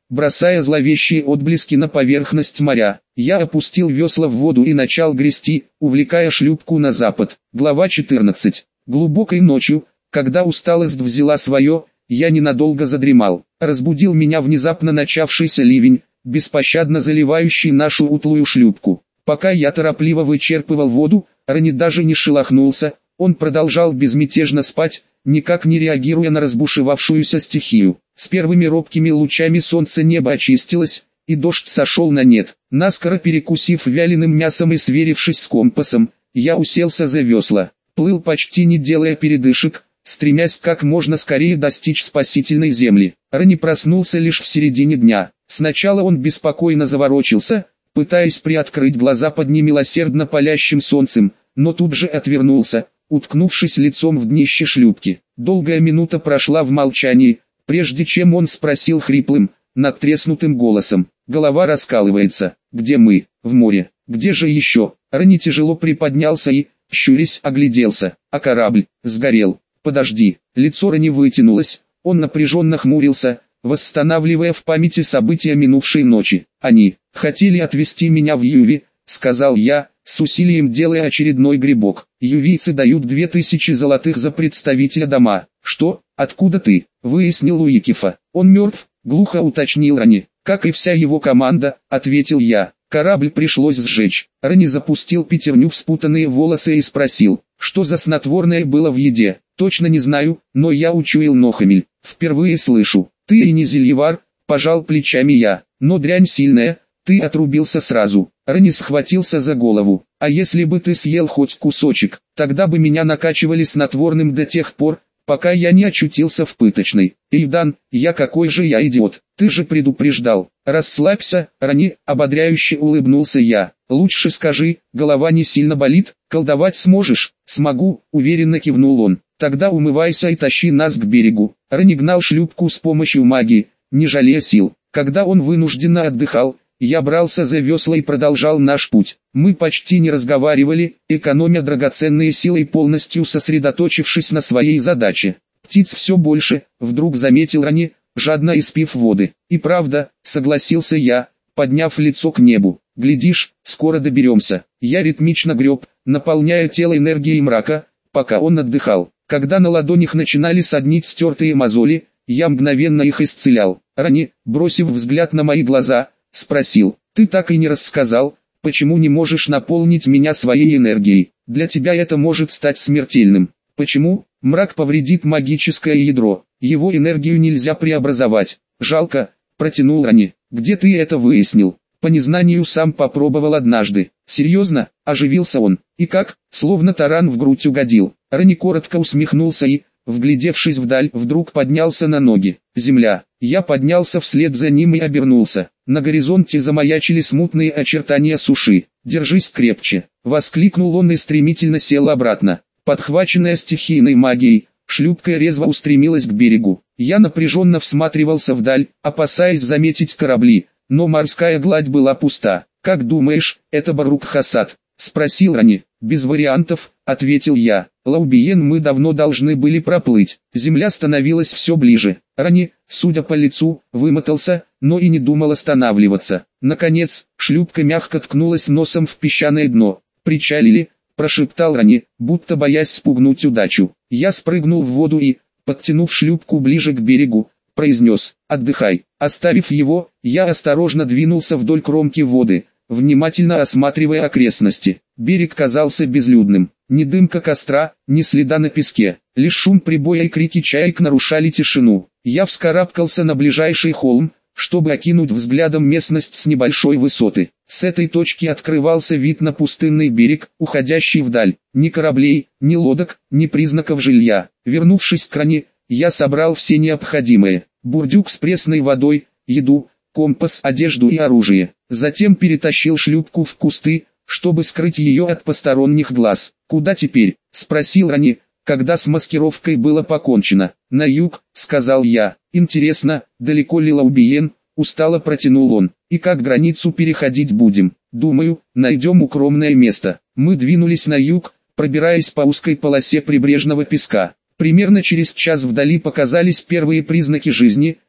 бросая зловещие отблески на поверхность моря. Я опустил весла в воду и начал грести, увлекая шлюпку на запад. Глава 14. Глубокой ночью, когда усталость взяла свое, я ненадолго задремал. Разбудил меня внезапно начавшийся ливень, беспощадно заливающий нашу утлую шлюпку. Пока я торопливо вычерпывал воду, Ронни даже не шелохнулся, он продолжал безмятежно спать, никак не реагируя на разбушевавшуюся стихию. С первыми робкими лучами солнца небо очистилось, и дождь сошел на нет. Наскоро перекусив вяленым мясом и сверившись с компасом, я уселся за весла. Плыл почти не делая передышек, стремясь как можно скорее достичь спасительной земли. Ронни проснулся лишь в середине дня. Сначала он беспокойно заворочился, пытаясь приоткрыть глаза под немилосердно палящим солнцем, но тут же отвернулся, уткнувшись лицом в днище шлюпки. Долгая минута прошла в молчании, прежде чем он спросил хриплым, надтреснутым голосом: «Голова раскалывается. Где мы? В море. Где же еще?» Ронни тяжело приподнялся и, щурясь, огляделся. «А корабль? Сгорел. Подожди». Лицо Ронни вытянулось, он напряженно хмурился, восстанавливая в памяти события минувшей ночи. «Они хотели отвезти меня в Юви», — сказал я, с усилием делая очередной грибок. «Ювийцы дают 2000 золотых за представителя дома». «Что? Откуда ты?» — выяснил Уикифа. «Он мертв», — глухо уточнил Ронни. «Как и вся его команда», — ответил я. «Корабль пришлось сжечь». Ронни запустил пятерню в спутанные волосы и спросил, что за снотворное было в еде. «Точно не знаю, но я учуял нохамель. Впервые слышу». «Ты и не зельевар», — пожал плечами я. «Но дрянь сильная, ты отрубился сразу». Ронни схватился за голову. «А если бы ты съел хоть кусочек, тогда бы меня накачивали снотворным до тех пор, пока я не очутился в пыточной». «Эйдан, какой же я идиот, ты же предупреждал». «Расслабься, Ронни», — ободряюще улыбнулся я. «Лучше скажи, голова не сильно болит, колдовать сможешь?» «Смогу», — уверенно кивнул он. «Тогда умывайся и тащи нас к берегу». Ронни гнал шлюпку с помощью магии, не жалея сил. Когда он вынужденно отдыхал, я брался за весла и продолжал наш путь. Мы почти не разговаривали, экономя драгоценные силы и полностью сосредоточившись на своей задаче. Птиц все больше, вдруг заметил Ронни, жадно испив воды. «И правда», — согласился я, подняв лицо к небу. «Глядишь, скоро доберемся». Я ритмично греб, наполняя тело энергией мрака, пока он отдыхал. Когда на ладонях начинали соднить стертые мозоли, я мгновенно их исцелял. Ронни, бросив взгляд на мои глаза, спросил: «Ты так и не рассказал, почему не можешь наполнить меня своей энергией? Для тебя это может стать смертельным». «Почему?» «Мрак повредит магическое ядро, его энергию нельзя преобразовать». «Жалко», — протянул Ронни. «Где ты это выяснил?» «По незнанию сам попробовал однажды». «Серьезно?» — оживился он. «И как?» Словно таран в грудь угодил. Ронни коротко усмехнулся и, вглядевшись вдаль, вдруг поднялся на ноги. «Земля». Я поднялся вслед за ним и обернулся. На горизонте замаячили смутные очертания суши. «Держись крепче», — воскликнул он и стремительно сел обратно. Подхваченная стихийной магией, шлюпка резво устремилась к берегу. Я напряженно всматривался вдаль, опасаясь заметить корабли, но морская гладь была пуста. «Как думаешь, это Барук-Хасад?» — спросил Ронни. «Без вариантов», — ответил я. «Лаубиен мы давно должны были проплыть». Земля становилась все ближе. Ронни, судя по лицу, вымотался, но и не думал останавливаться. Наконец, шлюпка мягко ткнулась носом в песчаное дно. «Причалили», — прошептал Ронни, будто боясь спугнуть удачу. Я спрыгнул в воду и, подтянув шлюпку ближе к берегу, произнес: «Отдыхай». Оставив его, я осторожно двинулся вдоль кромки воды, внимательно осматривая окрестности. Берег казался безлюдным. Ни дымка костра, ни следа на песке. Лишь шум прибоя и крики чаек нарушали тишину. Я вскарабкался на ближайший холм, чтобы окинуть взглядом местность с небольшой высоты. С этой точки открывался вид на пустынный берег, уходящий вдаль. Ни кораблей, ни лодок, ни признаков жилья. Вернувшись к Ронни, я собрал все необходимое: бурдюк с пресной водой, еду, компас, одежду и оружие. Затем перетащил шлюпку в кусты, чтобы скрыть ее от посторонних глаз. «Куда теперь?» — спросил Ронни, когда с маскировкой было покончено. «На юг», — сказал я. «Интересно, далеко ли Лаубиен?» — устало протянул он. «И как границу переходить будем?» «Думаю, найдем укромное место». Мы двинулись на юг, пробираясь по узкой полосе прибрежного песка. Примерно через час вдали показались первые признаки жизни,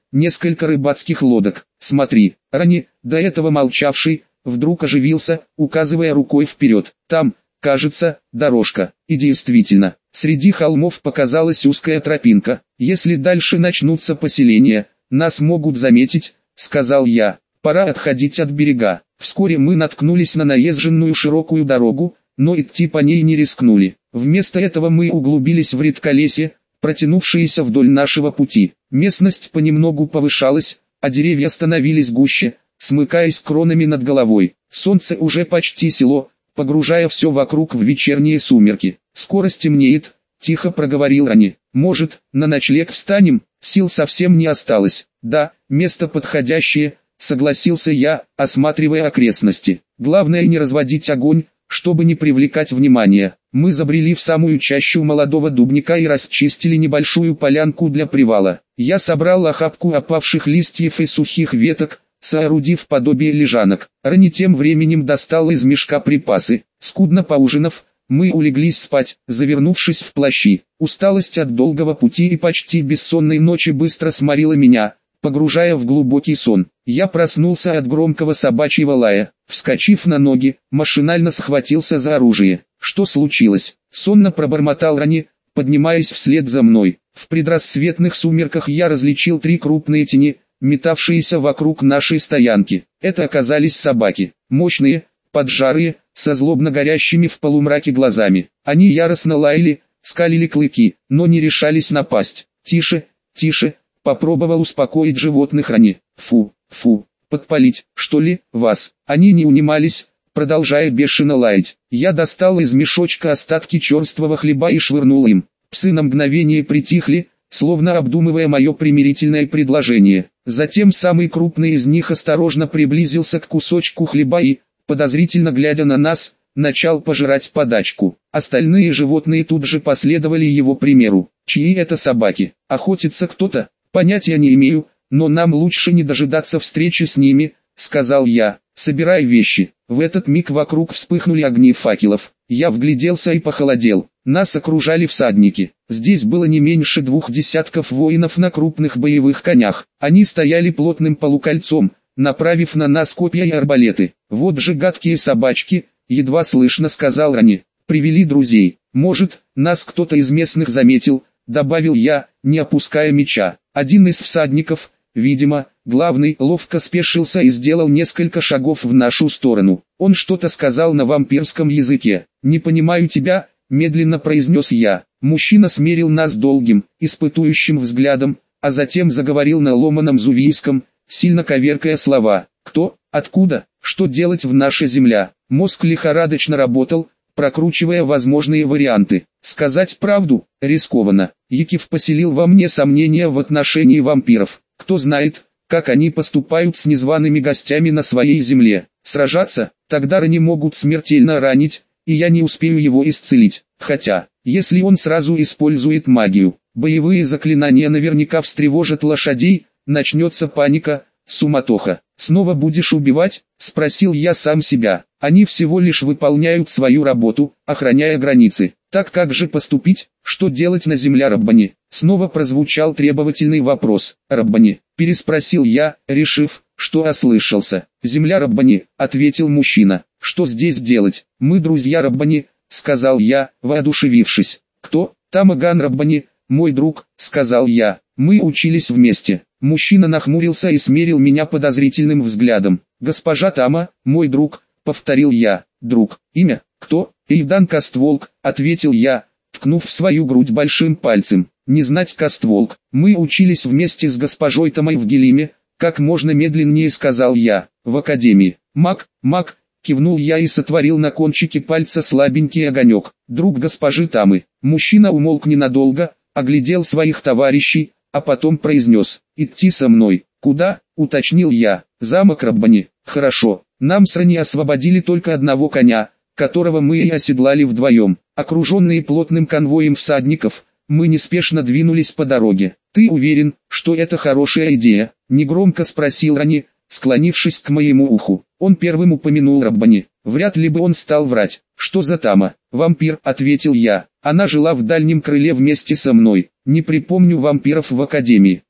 несколько рыбацких лодок. Смотри, Рани, до этого молчавший, вдруг оживился, указывая рукой вперед. Там, кажется, дорожка. И действительно, среди холмов показалась узкая тропинка. Если дальше начнутся поселения, нас могут заметить, сказал я. Пора отходить от берега. Вскоре мы наткнулись на наезженную широкую дорогу, но идти по ней не рискнули. Вместо этого мы углубились в редколесье, протянувшееся вдоль нашего пути. Местность понемногу повышалась, а деревья становились гуще, смыкаясь кронами над головой. Солнце уже почти село, погружая все вокруг в вечерние сумерки. «Скоро стемнеет», — тихо проговорил Рани. «Может, на ночлег встанем?» Сил совсем не осталось. «Да, место подходящее», — согласился я, осматривая окрестности. «Главное не разводить огонь, чтобы не привлекать внимания». Мы забрели в самую чащу молодого дубника и расчистили небольшую полянку для привала. Я собрал охапку опавших листьев и сухих веток, соорудив подобие лежанок. Рани тем временем достал из мешка припасы. Скудно поужинав, мы улеглись спать, завернувшись в плащи. Усталость от долгого пути и почти бессонной ночи быстро сморила меня, погружая в глубокий сон. Я проснулся от громкого собачьего лая. Вскочив на ноги, машинально схватился за оружие. «Что случилось?» — сонно пробормотал Рани, поднимаясь вслед за мной. В предрассветных сумерках я различил 3 крупные тени, метавшиеся вокруг нашей стоянки. Это оказались собаки. Мощные, поджарые, со злобно горящими в полумраке глазами. Они яростно лаяли, скалили клыки, но не решались напасть. «Тише, тише», — попробовал успокоить животных Рани. «Фу, фу, подпалить, что ли, вас?» Они не унимались, продолжая бешено лаять. Я достал из мешочка остатки черствого хлеба и швырнул им. Псы на мгновение притихли, словно обдумывая мое примирительное предложение. Затем самый крупный из них осторожно приблизился к кусочку хлеба и, подозрительно глядя на нас, начал пожирать подачку. Остальные животные тут же последовали его примеру. Чьи это собаки? Охотится кто-то? Понятия не имею, но нам лучше не дожидаться встречи с ними, сказал я. «Собирай вещи». В этот миг вокруг вспыхнули огни факелов. Я вгляделся и похолодел. Нас окружали всадники. Здесь было не меньше 2 десятков воинов на крупных боевых конях. Они стояли плотным полукольцом, направив на нас копья и арбалеты. «Вот же гадкие собачки», — едва слышно сказал Рани. «Привели друзей. Может, нас кто-то из местных заметил», — добавил я, не опуская меча. Один из всадников, видимо, главный, ловко спешился и сделал несколько шагов в нашу сторону. Он что-то сказал на вампирском языке. «Не понимаю тебя», — медленно произнес я. Мужчина смерил нас долгим, испытующим взглядом, а затем заговорил на ломаном зувийском, сильно коверкая слова. «Кто? Откуда? Что делать в наша земля?» Мозг лихорадочно работал, прокручивая возможные варианты. Сказать правду рискованно. Якив поселил во мне сомнения в отношении вампиров. Кто знает, как они поступают с незваными гостями на своей земле. Сражаться, тогда Рани могут смертельно ранить, и я не успею его исцелить. Хотя, если он сразу использует магию, боевые заклинания наверняка встревожат лошадей, начнется паника, суматоха. «Снова будешь убивать?» – спросил я сам себя. «Они всего лишь выполняют свою работу, охраняя границы. Так как же поступить? Что делать на земле Раббани?» Снова прозвучал требовательный вопрос. «Раббани?» – переспросил я, решив, что ослышался. «Земля Раббани», – ответил мужчина. «Что здесь делать? Мы друзья Раббани», – сказал я, воодушевившись. «Кто?» «Тамаган Раббани, мой друг», – сказал я. «Мы учились вместе». Мужчина нахмурился и смерил меня подозрительным взглядом. «Госпожа Тама, мой друг», — повторил я. «Друг, имя? Кто?» «Эйдан Кастволк», — ответил я, ткнув в свою грудь большим пальцем. «Не знать Кастволк. Мы учились вместе с госпожой Тамой в Гелиме», — как можно медленнее сказал я. «В академии». «Маг, кивнул я и сотворил на кончике пальца слабенький огонек. «Друг госпожи Тамы». Мужчина умолк ненадолго, оглядел своих товарищей, а потом произнес: «Идти со мной». «Куда?» — уточнил я. «Замок Раббани». «Хорошо, нам с Рани освободили только одного коня, которого мы и оседлали вдвоем. Окруженные плотным конвоем всадников, мы неспешно двинулись по дороге». «Ты уверен, что это хорошая идея?» — негромко спросил Рани, склонившись к моему уху. Он первым упомянул Раббани. Вряд ли бы он стал врать. «Что за Тама?» «Вампир», — ответил я. «Она жила в дальнем крыле вместе со мной. Не припомню вампиров в академии».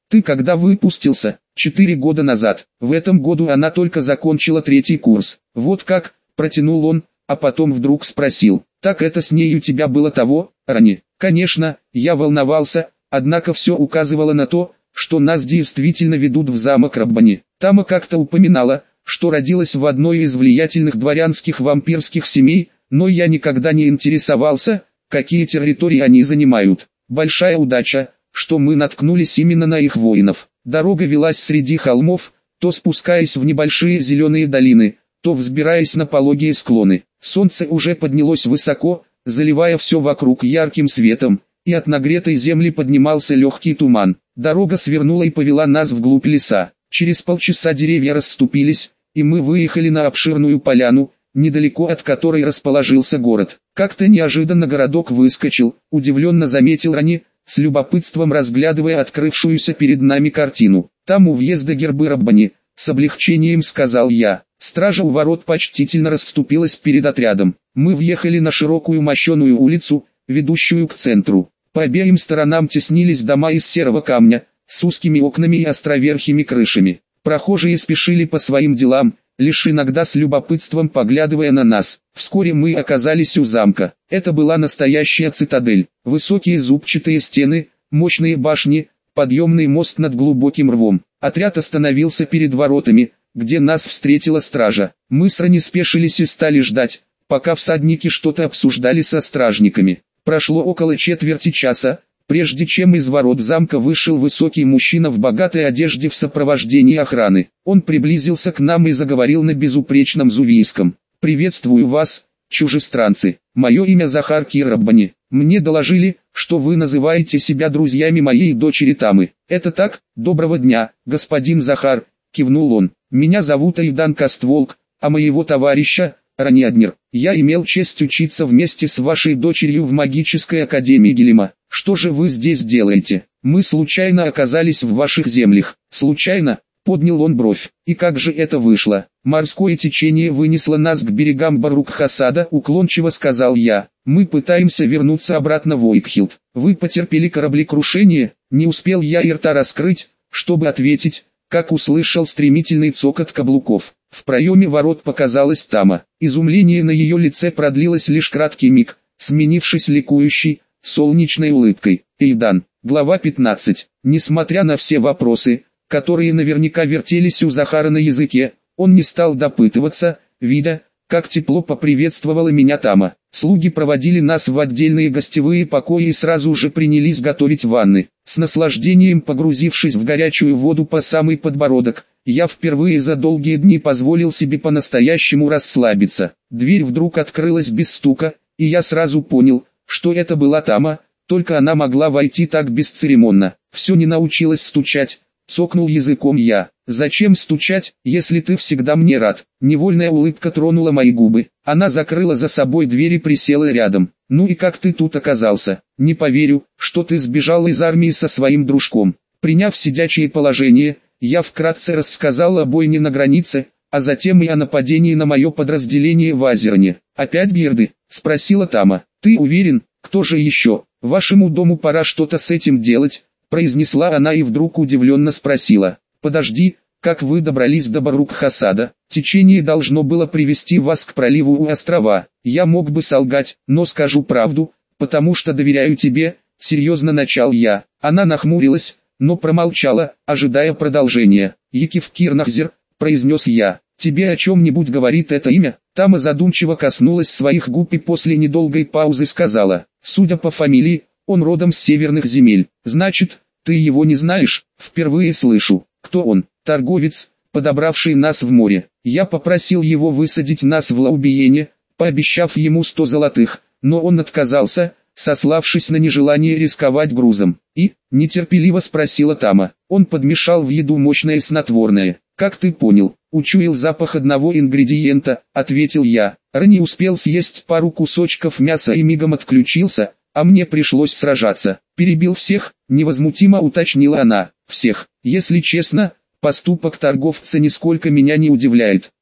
Ты когда выпустился? 4 года назад. В этом году она только закончила 3-й курс. Вот как, протянул он, а потом вдруг спросил. Так это с ней у тебя было того, Рани? Конечно, я волновался, однако все указывало на то, что нас действительно ведут в замок Раббани. Тама как-то упоминала, что родилась в одной из влиятельных дворянских вампирских семей, но я никогда не интересовался, какие территории они занимают. Большая удача, что мы наткнулись именно на их воинов. Дорога велась среди холмов, то спускаясь в небольшие зеленые долины, то взбираясь на пологие склоны. Солнце уже поднялось высоко, заливая все вокруг ярким светом, и от нагретой земли поднимался легкий туман. Дорога свернула и повела нас вглубь леса. Через полчаса деревья расступились, и мы выехали на обширную поляну, недалеко от которой расположился город. Как-то неожиданно городок выскочил, удивленно заметил Рани, с любопытством разглядывая открывшуюся перед нами картину. Там у въезда гербы Раббани, с облегчением сказал я. Стража у ворот почтительно расступилась перед отрядом. Мы въехали на широкую мощеную улицу, ведущую к центру. По обеим сторонам теснились дома из серого камня, с узкими окнами и островерхими крышами. Прохожие спешили по своим делам, лишь иногда с любопытством поглядывая на нас. Вскоре мы оказались у замка. Это была настоящая цитадель. Высокие зубчатые стены, мощные башни, подъемный мост над глубоким рвом. Отряд остановился перед воротами, где нас встретила стража. Мы с Рани спешились и стали ждать, пока всадники что-то обсуждали со стражниками. Прошло около четверти часа, прежде чем из ворот замка вышел высокий мужчина в богатой одежде в сопровождении охраны. Он приблизился к нам и заговорил на безупречном зувийском. «Приветствую вас, чужестранцы. Мое имя Захар Кир-Раббани. Мне доложили, что вы называете себя друзьями моей дочери Тамы. Это так? Доброго дня, господин Захар», — кивнул он. «Меня зовут Айдан Кастволк, а моего товарища — Рани Аднер. Я имел честь учиться вместе с вашей дочерью в магической академии Гелима. Что же вы здесь делаете? Мы случайно оказались в ваших землях». «Случайно?» — поднял он бровь. «И как же это вышло?» «Морское течение вынесло нас к берегам Барук-Хасада», — уклончиво сказал я. «Мы пытаемся вернуться обратно в Уэйкхилд. Вы потерпели кораблекрушение?» Не успел я и рта раскрыть, чтобы ответить, как услышал стремительный цокот каблуков. В проеме ворот показалась Тама. Изумление на ее лице продлилось лишь краткий миг, сменившись ликующей, солнечной улыбкой. Айдан. Глава 15. Несмотря на все вопросы, которые наверняка вертелись у Захара на языке, он не стал допытываться, видя, как тепло поприветствовала меня Тама. Слуги проводили нас в отдельные гостевые покои и сразу же принялись готовить ванны. С наслаждением погрузившись в горячую воду по самый подбородок, я впервые за долгие дни позволил себе по-настоящему расслабиться. Дверь вдруг открылась без стука, и я сразу понял, что это была Тама, только она могла войти так бесцеремонно. «Все не научилась стучать», — цокнул языком я. «Зачем стучать, если ты всегда мне рад?» Невольная улыбка тронула мои губы. Она закрыла за собой дверь и присела рядом. «Ну и как ты тут оказался? Не поверю, что ты сбежал из армии со своим дружком». Приняв сидячее положение, я вкратце рассказал о бойне на границе, а затем и о нападении на мое подразделение в Азерне. «Опять Бирды?» — спросила Тама. «Ты уверен? Кто же еще? Вашему дому пора что-то с этим делать», — произнесла она и вдруг удивленно спросила. «Подожди, как вы добрались до Барук-Хасада? Течение должно было привести вас к проливу у острова. Я мог бы солгать, но скажу правду, потому что доверяю тебе», — серьезно начал я. Она нахмурилась, но промолчала, ожидая продолжения. «Якив Кирнахзер», — произнес я. «Тебе о чем-нибудь говорит это имя?» Тама задумчиво коснулась своих губ и после недолгой паузы сказала. «Судя по фамилии, он родом с северных земель. Значит, ты его не знаешь?» «Впервые слышу». «Кто он?» «Торговец, подобравший нас в море. Я попросил его высадить нас в Лаубиене, пообещав ему 100 золотых, но он отказался, сославшись на нежелание рисковать грузом». «И?» — нетерпеливо спросила Тама. «Он подмешал в еду мощное снотворное». «Как ты понял?» «Учуял запах одного ингредиента», — ответил я. Рани успел съесть пару кусочков мяса и мигом отключился, а мне пришлось сражаться. «Перебил всех?» — невозмутимо уточнила она. «Всех. Если честно, поступок торговца нисколько меня не удивляет.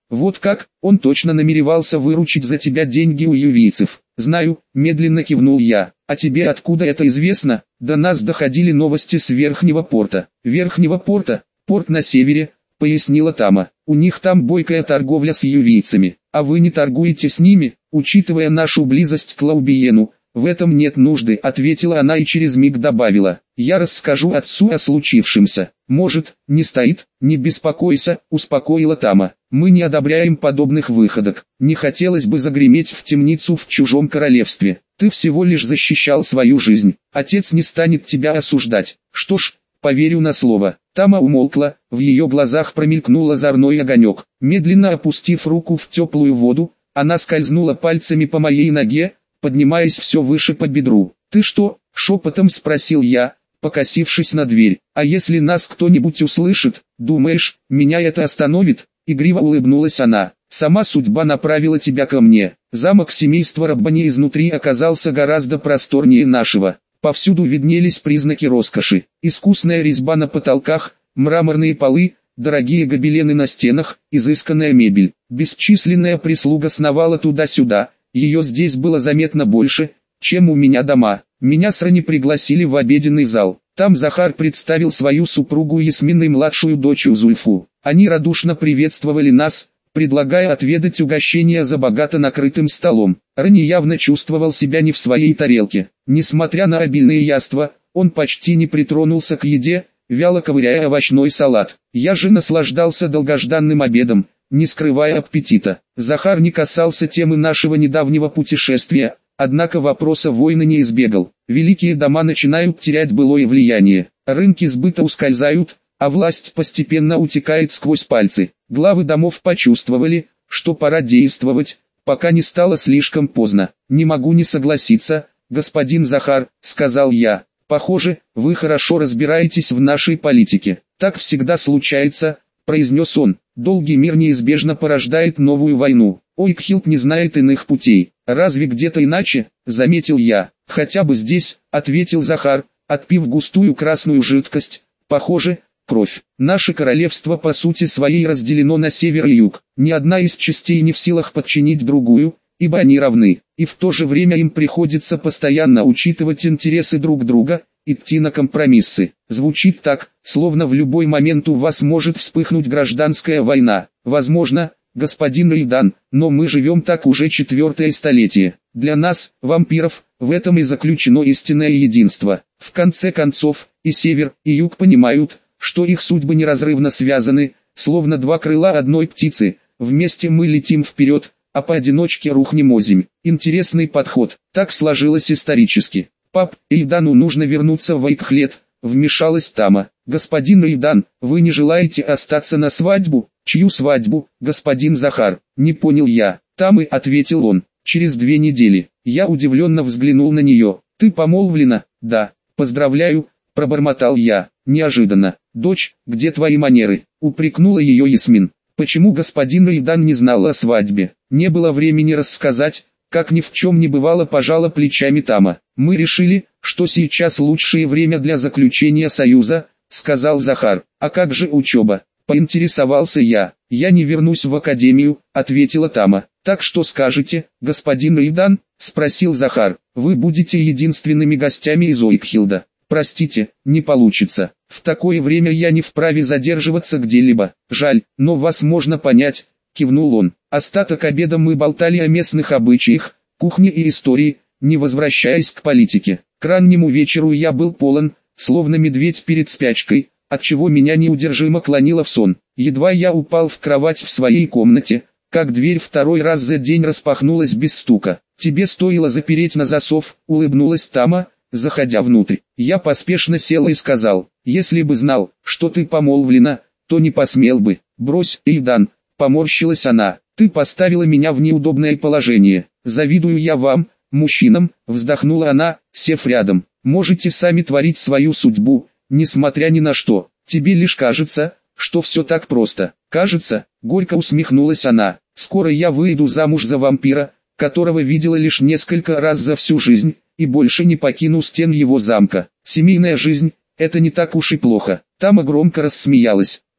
Вот как, он точно намеревался выручить за тебя деньги у ювийцев. Знаю, медленно кивнул я. А тебе откуда это известно? До нас доходили новости с Верхнего порта. Верхнего порта? Порт на севере, пояснила Тама. У них там бойкая торговля с ювийцами. А вы не торгуете с ними, учитывая нашу близость к Лаубиену? В этом нет нужды, ответила она и через миг добавила. Я расскажу отцу о случившемся. Может, не стоит? Не беспокойся, успокоила Тама. Мы не одобряем подобных выходок. Не хотелось бы загреметь в темницу в чужом королевстве. Ты всего лишь защищал свою жизнь. Отец не станет тебя осуждать. Что ж, поверю на слово. Тама умолкла, в ее глазах промелькнул озорной огонек. Медленно опустив руку в теплую воду, она скользнула пальцами по моей ноге, поднимаясь все выше по бедру. «Ты что?» – шепотом спросил я, покосившись на дверь. «А если нас кто-нибудь услышит, думаешь, меня это остановит?» Игриво улыбнулась она. «Сама судьба направила тебя ко мне. Замок семейства Раббани изнутри оказался гораздо просторнее нашего. Повсюду виднелись признаки роскоши. Искусная резьба на потолках, мраморные полы, дорогие гобелены на стенах, изысканная мебель. Бесчисленная прислуга сновала туда-сюда. Ее здесь было заметно больше, чем у меня дома. Меня с Рани пригласили в обеденный зал. Там Захар представил свою супругу Ясмин и младшую дочь Зульфу. Они радушно приветствовали нас, предлагая отведать угощения за богато накрытым столом. Рани явно чувствовал себя не в своей тарелке. Несмотря на обильные яства, он почти не притронулся к еде, вяло ковыряя овощной салат. Я же наслаждался долгожданным обедом, не скрывая аппетита. Захар не касался темы нашего недавнего путешествия, однако вопроса войны не избегал. Великие дома начинают терять былое влияние, рынки сбыта ускользают, а власть постепенно утекает сквозь пальцы. Главы домов почувствовали, что пора действовать, пока не стало слишком поздно. «Не могу не согласиться, господин Захар», — сказал я. «Похоже, вы хорошо разбираетесь в нашей политике». «Так всегда случается», — произнес он. «Долгий мир неизбежно порождает новую войну. Ойкхилд не знает иных путей. Разве где-то иначе?» — заметил я. «Хотя бы здесь», — ответил Захар, отпив густую красную жидкость. «Похоже, кровь. Наше королевство по сути своей разделено на север и юг. Ни одна из частей не в силах подчинить другую, ибо они равны. И в то же время им приходится постоянно учитывать интересы друг друга, идти на компромиссы. Звучит так, словно в любой момент у вас может вспыхнуть гражданская война. Возможно, господин Рейдан, но мы живем так уже 4-е столетие. Для нас, вампиров, в этом и заключено истинное единство. В конце концов, и север, и юг понимают, что их судьбы неразрывно связаны, словно два крыла одной птицы. Вместе мы летим вперед, а поодиночке рухнем озимь. Интересный подход. Так сложилось исторически. «Пап, Эйдану нужно вернуться в Ойкхлет», — вмешалась Тама. «Господин Эйдан, вы не желаете остаться на свадьбу?» «Чью свадьбу, господин Захар?» «Не понял я». «Тамы», — ответил он, — «через 2 недели». Я удивленно взглянул на нее. «Ты помолвлена?» «Да». «Поздравляю», — пробормотал я. Неожиданно. «Дочь, где твои манеры?» — упрекнула ее Ясмин. «Почему господин Эйдан не знал о свадьбе?» «Не было времени рассказать», — как ни в чем не бывало, пожала плечами Тама. «Мы решили, что сейчас лучшее время для заключения союза», — сказал Захар. «А как же учеба?» — поинтересовался я. «Я не вернусь в академию», — ответила Тама. «Так что скажете, господин Эйдан?» — спросил Захар. «Вы будете единственными гостями из Ойкхилда». «Простите, не получится. В такое время я не вправе задерживаться где-либо. Жаль, но вас можно понять», — кивнул он. Остаток обеда мы болтали о местных обычаях, кухне и истории, не возвращаясь к политике. К раннему вечеру я был полон, словно медведь перед спячкой, отчего меня неудержимо клонило в сон. Едва я упал в кровать в своей комнате, как дверь 2-й раз за день распахнулась без стука. «Тебе стоило запереть на засов», — улыбнулась Тама, заходя внутрь. Я поспешно сел и сказал: «Если бы знал, что ты помолвлена, то не посмел бы». «Брось, Эйдан», — поморщилась она, — «ты поставила меня в неудобное положение. Завидую я вам, мужчинам», — вздохнула она, сев рядом. «Можете сами творить свою судьбу, несмотря ни на что. Тебе лишь кажется, что все так просто». «Кажется», — горько усмехнулась она, — «скоро я выйду замуж за вампира, которого видела лишь несколько раз за всю жизнь, и больше не покину стен его замка. Семейная жизнь — это не так уж и плохо». Тама громко рассмеялась.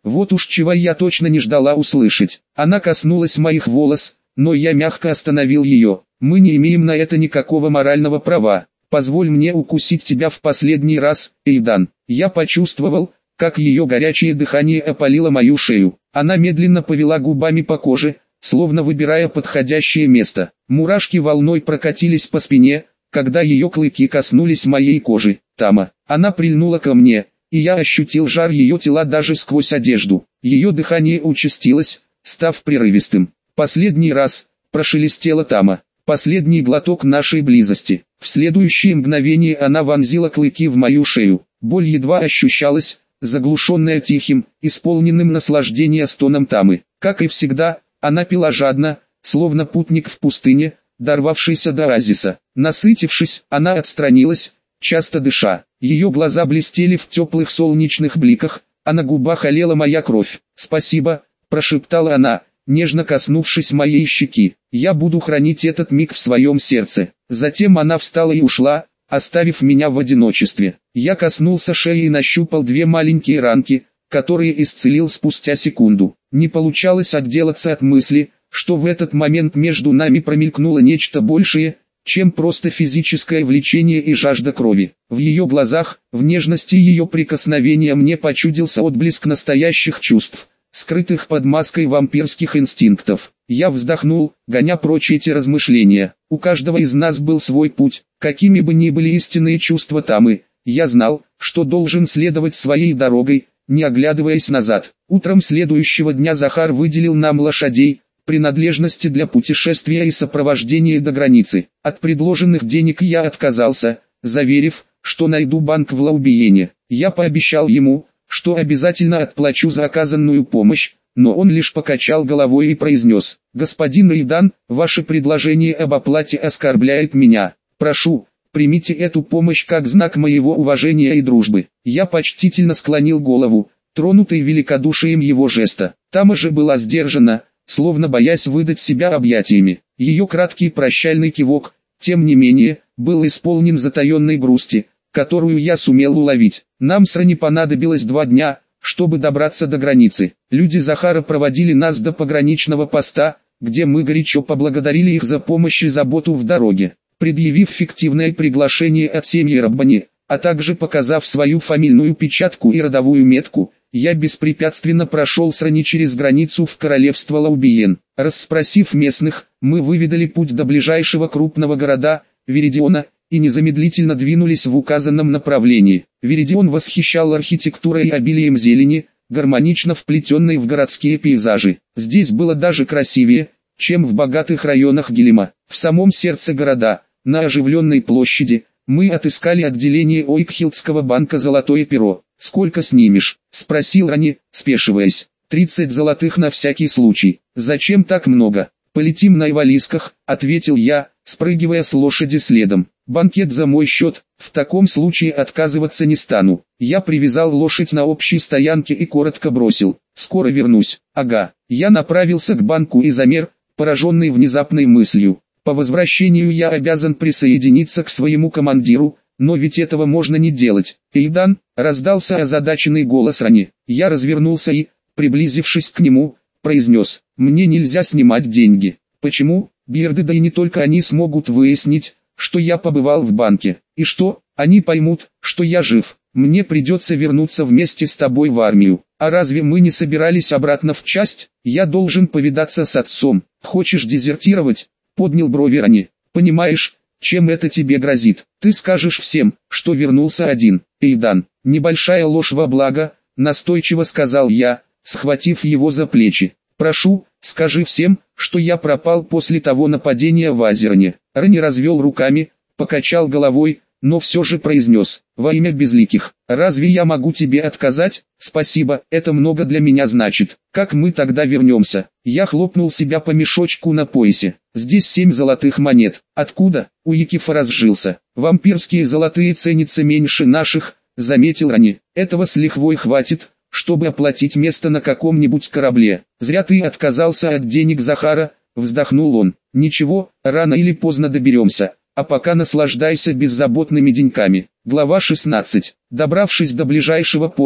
Вот уж чего я точно не ждала услышать. Она коснулась моих волос, но я мягко остановил ее. Мы не имеем на это никакого морального права. Позволь мне укусить тебя в последний раз, Эйдан. Я почувствовал, как ее горячее дыхание опалило мою шею. Она медленно повела губами по коже, словно выбирая подходящее место. Мурашки волной прокатились по спине, когда ее клыки коснулись моей кожи. Тама. Она прильнула ко мне, и я ощутил жар ее тела даже сквозь одежду. Ее дыхание участилось, став прерывистым. «Последний раз», — прошелестела Тама. «Последний глоток нашей близости». В следующее мгновение она вонзила клыки в мою шею. Боль едва ощущалась, заглушенная тихим, исполненным наслаждения стоном Тамы. Как и всегда, она пила жадно, словно путник в пустыне, дорвавшийся до оазиса. Насытившись, она отстранилась, часто дыша. Ее глаза блестели в теплых солнечных бликах, а на губах олела моя кровь. «Спасибо», — прошептала она, нежно коснувшись моей щеки. «Я буду хранить этот миг в своем сердце». Затем она встала и ушла, оставив меня в одиночестве. Я коснулся шеи и нащупал две маленькие ранки, которые исцелил спустя секунду. Не получалось отделаться от мысли, что в этот момент между нами промелькнуло нечто большее, чем просто физическое влечение и жажда крови. В ее глазах, в нежности ее прикосновения мне почудился отблеск настоящих чувств, скрытых под маской вампирских инстинктов. Я вздохнул, гоня прочь эти размышления. У каждого из нас был свой путь, какими бы ни были истинные чувства Тамы. Я знал, что должен следовать своей дорогой, не оглядываясь назад. Утром следующего дня Захар выделил нам лошадей, принадлежности для путешествия и сопровождения до границы. От предложенных денег я отказался, заверив, что найду банк в Лаубиене. Я пообещал ему, что обязательно отплачу за оказанную помощь, но он лишь покачал головой и произнес: «Господин Эйдан, ваше предложение об оплате оскорбляет меня. Прошу, примите эту помощь как знак моего уважения и дружбы». Я почтительно склонил голову, тронутый великодушием его жеста. Тама же была сдержана, словно боясь выдать себя объятиями. Ее краткий прощальный кивок, тем не менее, был исполнен затаенной грусти, которую я сумел уловить. Нам с Рани понадобилось 2 дня, чтобы добраться до границы. Люди Захара проводили нас до пограничного поста, где мы горячо поблагодарили их за помощь и заботу в дороге. Предъявив фиктивное приглашение от семьи Раббани, а также показав свою фамильную печатку и родовую метку, я беспрепятственно прошел с Рани через границу в королевство Лаубиен. Расспросив местных, мы выведали путь до ближайшего крупного города, Виридиона, и незамедлительно двинулись в указанном направлении. Виридион восхищал архитектурой и обилием зелени, гармонично вплетенной в городские пейзажи. Здесь было даже красивее, чем в богатых районах Гилема. В самом сердце города, на оживленной площади, мы отыскали отделение Ойкхилдского банка «Золотое перо». «Сколько снимешь?» – спросил Рани, спешиваясь. 30 золотых на всякий случай. «Зачем так много?» «Полетим на Ивалисках», – ответил я, спрыгивая с лошади следом. «Банкет за мой счет, в таком случае отказываться не стану». Я привязал лошадь на общей стоянке и коротко бросил: «Скоро вернусь». «Ага». Я направился к банку и замер, пораженный внезапной мыслью. По возвращению я обязан присоединиться к своему командиру, но ведь этого можно не делать. «Эйдан», — раздался озадаченный голос Рани. Я развернулся и, приблизившись к нему, произнес: «Мне нельзя снимать деньги». «Почему?» «Бирды, да и не только они смогут выяснить, что я побывал в банке. И что? Они поймут, что я жив. Мне придется вернуться вместе с тобой в армию. А разве мы не собирались обратно в часть? Я должен повидаться с отцом. Хочешь дезертировать?» Поднял брови Рани. «Понимаешь, чем это тебе грозит? Ты скажешь всем, что вернулся один». «Эйдан, небольшая ложь во благо», настойчиво сказал я, схватив его за плечи. «Прошу, скажи всем, что я пропал после того нападения в Азерне». Рани развел руками, покачал головой, но все же произнес: «Во имя безликих, разве я могу тебе отказать?» «Спасибо, это много для меня значит. Как мы тогда вернемся?» Я хлопнул себя по мешочку на поясе. «Здесь 7 золотых монет». «Откуда?» У Якифа разжился. «Вампирские золотые ценятся меньше наших», заметил Рани. «Этого с лихвой хватит, чтобы оплатить место на каком-нибудь корабле». «Зря ты отказался от денег Захара», вздохнул он. «Ничего, рано или поздно доберемся. А пока наслаждайся беззаботными деньками». Глава 16. Добравшись до ближайшего порта,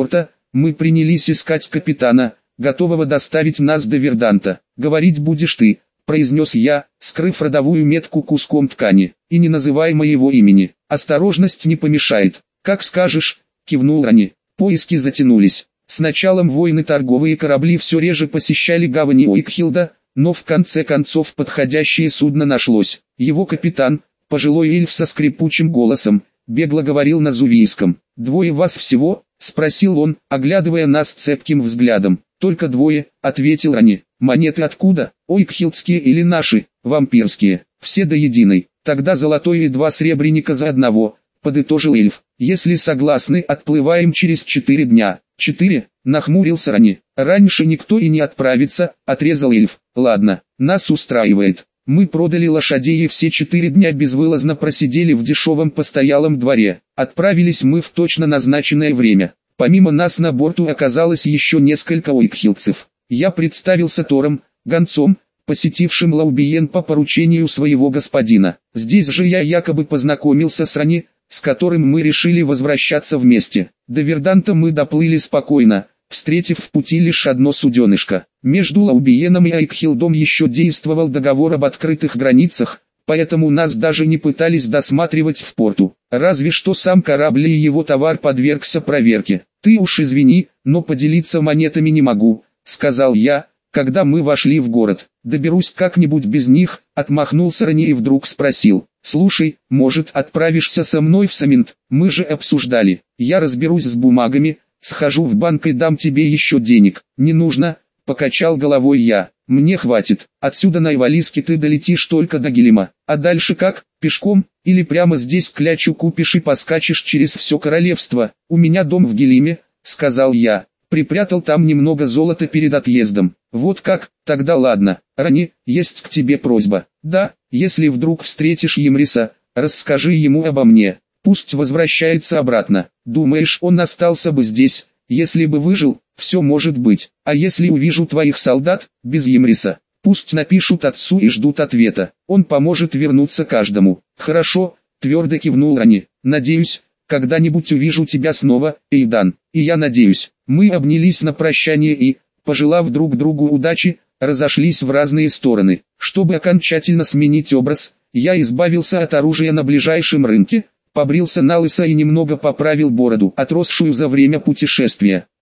Мы принялись искать капитана, готового доставить нас до Верданта. «Говорить будешь ты», — произнес я, скрыв родовую метку куском ткани, — «и не называй моего имени. Осторожность не помешает». «Как скажешь», — кивнул Рани. Поиски затянулись. С началом войны торговые корабли все реже посещали гавани Уикхилда, но в конце концов подходящее судно нашлось. Его капитан, пожилой эльф со скрипучим голосом, бегло говорил на зувийском. «Двое вас всего?» — спросил он, оглядывая нас цепким взглядом. «Только двое», — ответил Рани. «Монеты откуда? Уикхилдские или наши?» «Вампирские. Все до единой. Тогда золотой и 2 серебряника за одного», — подытожил эльф. «Если согласны, отплываем через 4 дня». 4, нахмурился Рани. «Раньше никто и не отправится», — отрезал эльф. «Ладно, нас устраивает». Мы продали лошадей и все 4 дня безвылазно просидели в дешевом постоялом дворе. Отправились мы в точно назначенное время. Помимо нас на борту оказалось еще несколько уикхилдцев. Я представился Тором, гонцом, посетившим Лаубиен по поручению своего господина. Здесь же я якобы познакомился с Рани, с которым мы решили возвращаться вместе. До Верданта мы доплыли спокойно, встретив в пути лишь одно суденышко. Между Лаубиеном и Айкхилдом еще действовал договор об открытых границах, поэтому нас даже не пытались досматривать в порту. Разве что сам корабль и его товар подвергся проверке. «Ты уж извини, но поделиться монетами не могу», — сказал я, когда мы вошли в город. «Доберусь как-нибудь без них», — отмахнулся Рани и вдруг спросил. «Слушай, может, отправишься со мной в Самент? Мы же обсуждали. Я разберусь с бумагами, схожу в банк и дам тебе еще денег». «Не нужно», — покачал головой я. «Мне хватит. Отсюда на Ивалиске ты долетишь только до Гилима. А дальше как? Пешком? Или прямо здесь клячу купишь и поскачешь через все королевство? У меня дом в Гилиме», — сказал я. «Припрятал там немного золота перед отъездом». «Вот как? Тогда ладно. Рани, есть к тебе просьба». «Да, если вдруг встретишь Емриса, расскажи ему обо мне. Пусть возвращается обратно. Думаешь, он остался бы здесь, если бы выжил?» «Все может быть. А если увижу твоих солдат, без Емриса? Пусть напишут отцу и ждут ответа. Он поможет вернуться каждому». «Хорошо», — твердо кивнул Рани. «Надеюсь, когда-нибудь увижу тебя снова, Эйдан». «И я надеюсь». Мы обнялись на прощание и, пожелав друг другу удачи, разошлись в разные стороны. Чтобы окончательно сменить образ, я избавился от оружия на ближайшем рынке, побрился налысо и немного поправил бороду, отросшую за время путешествия.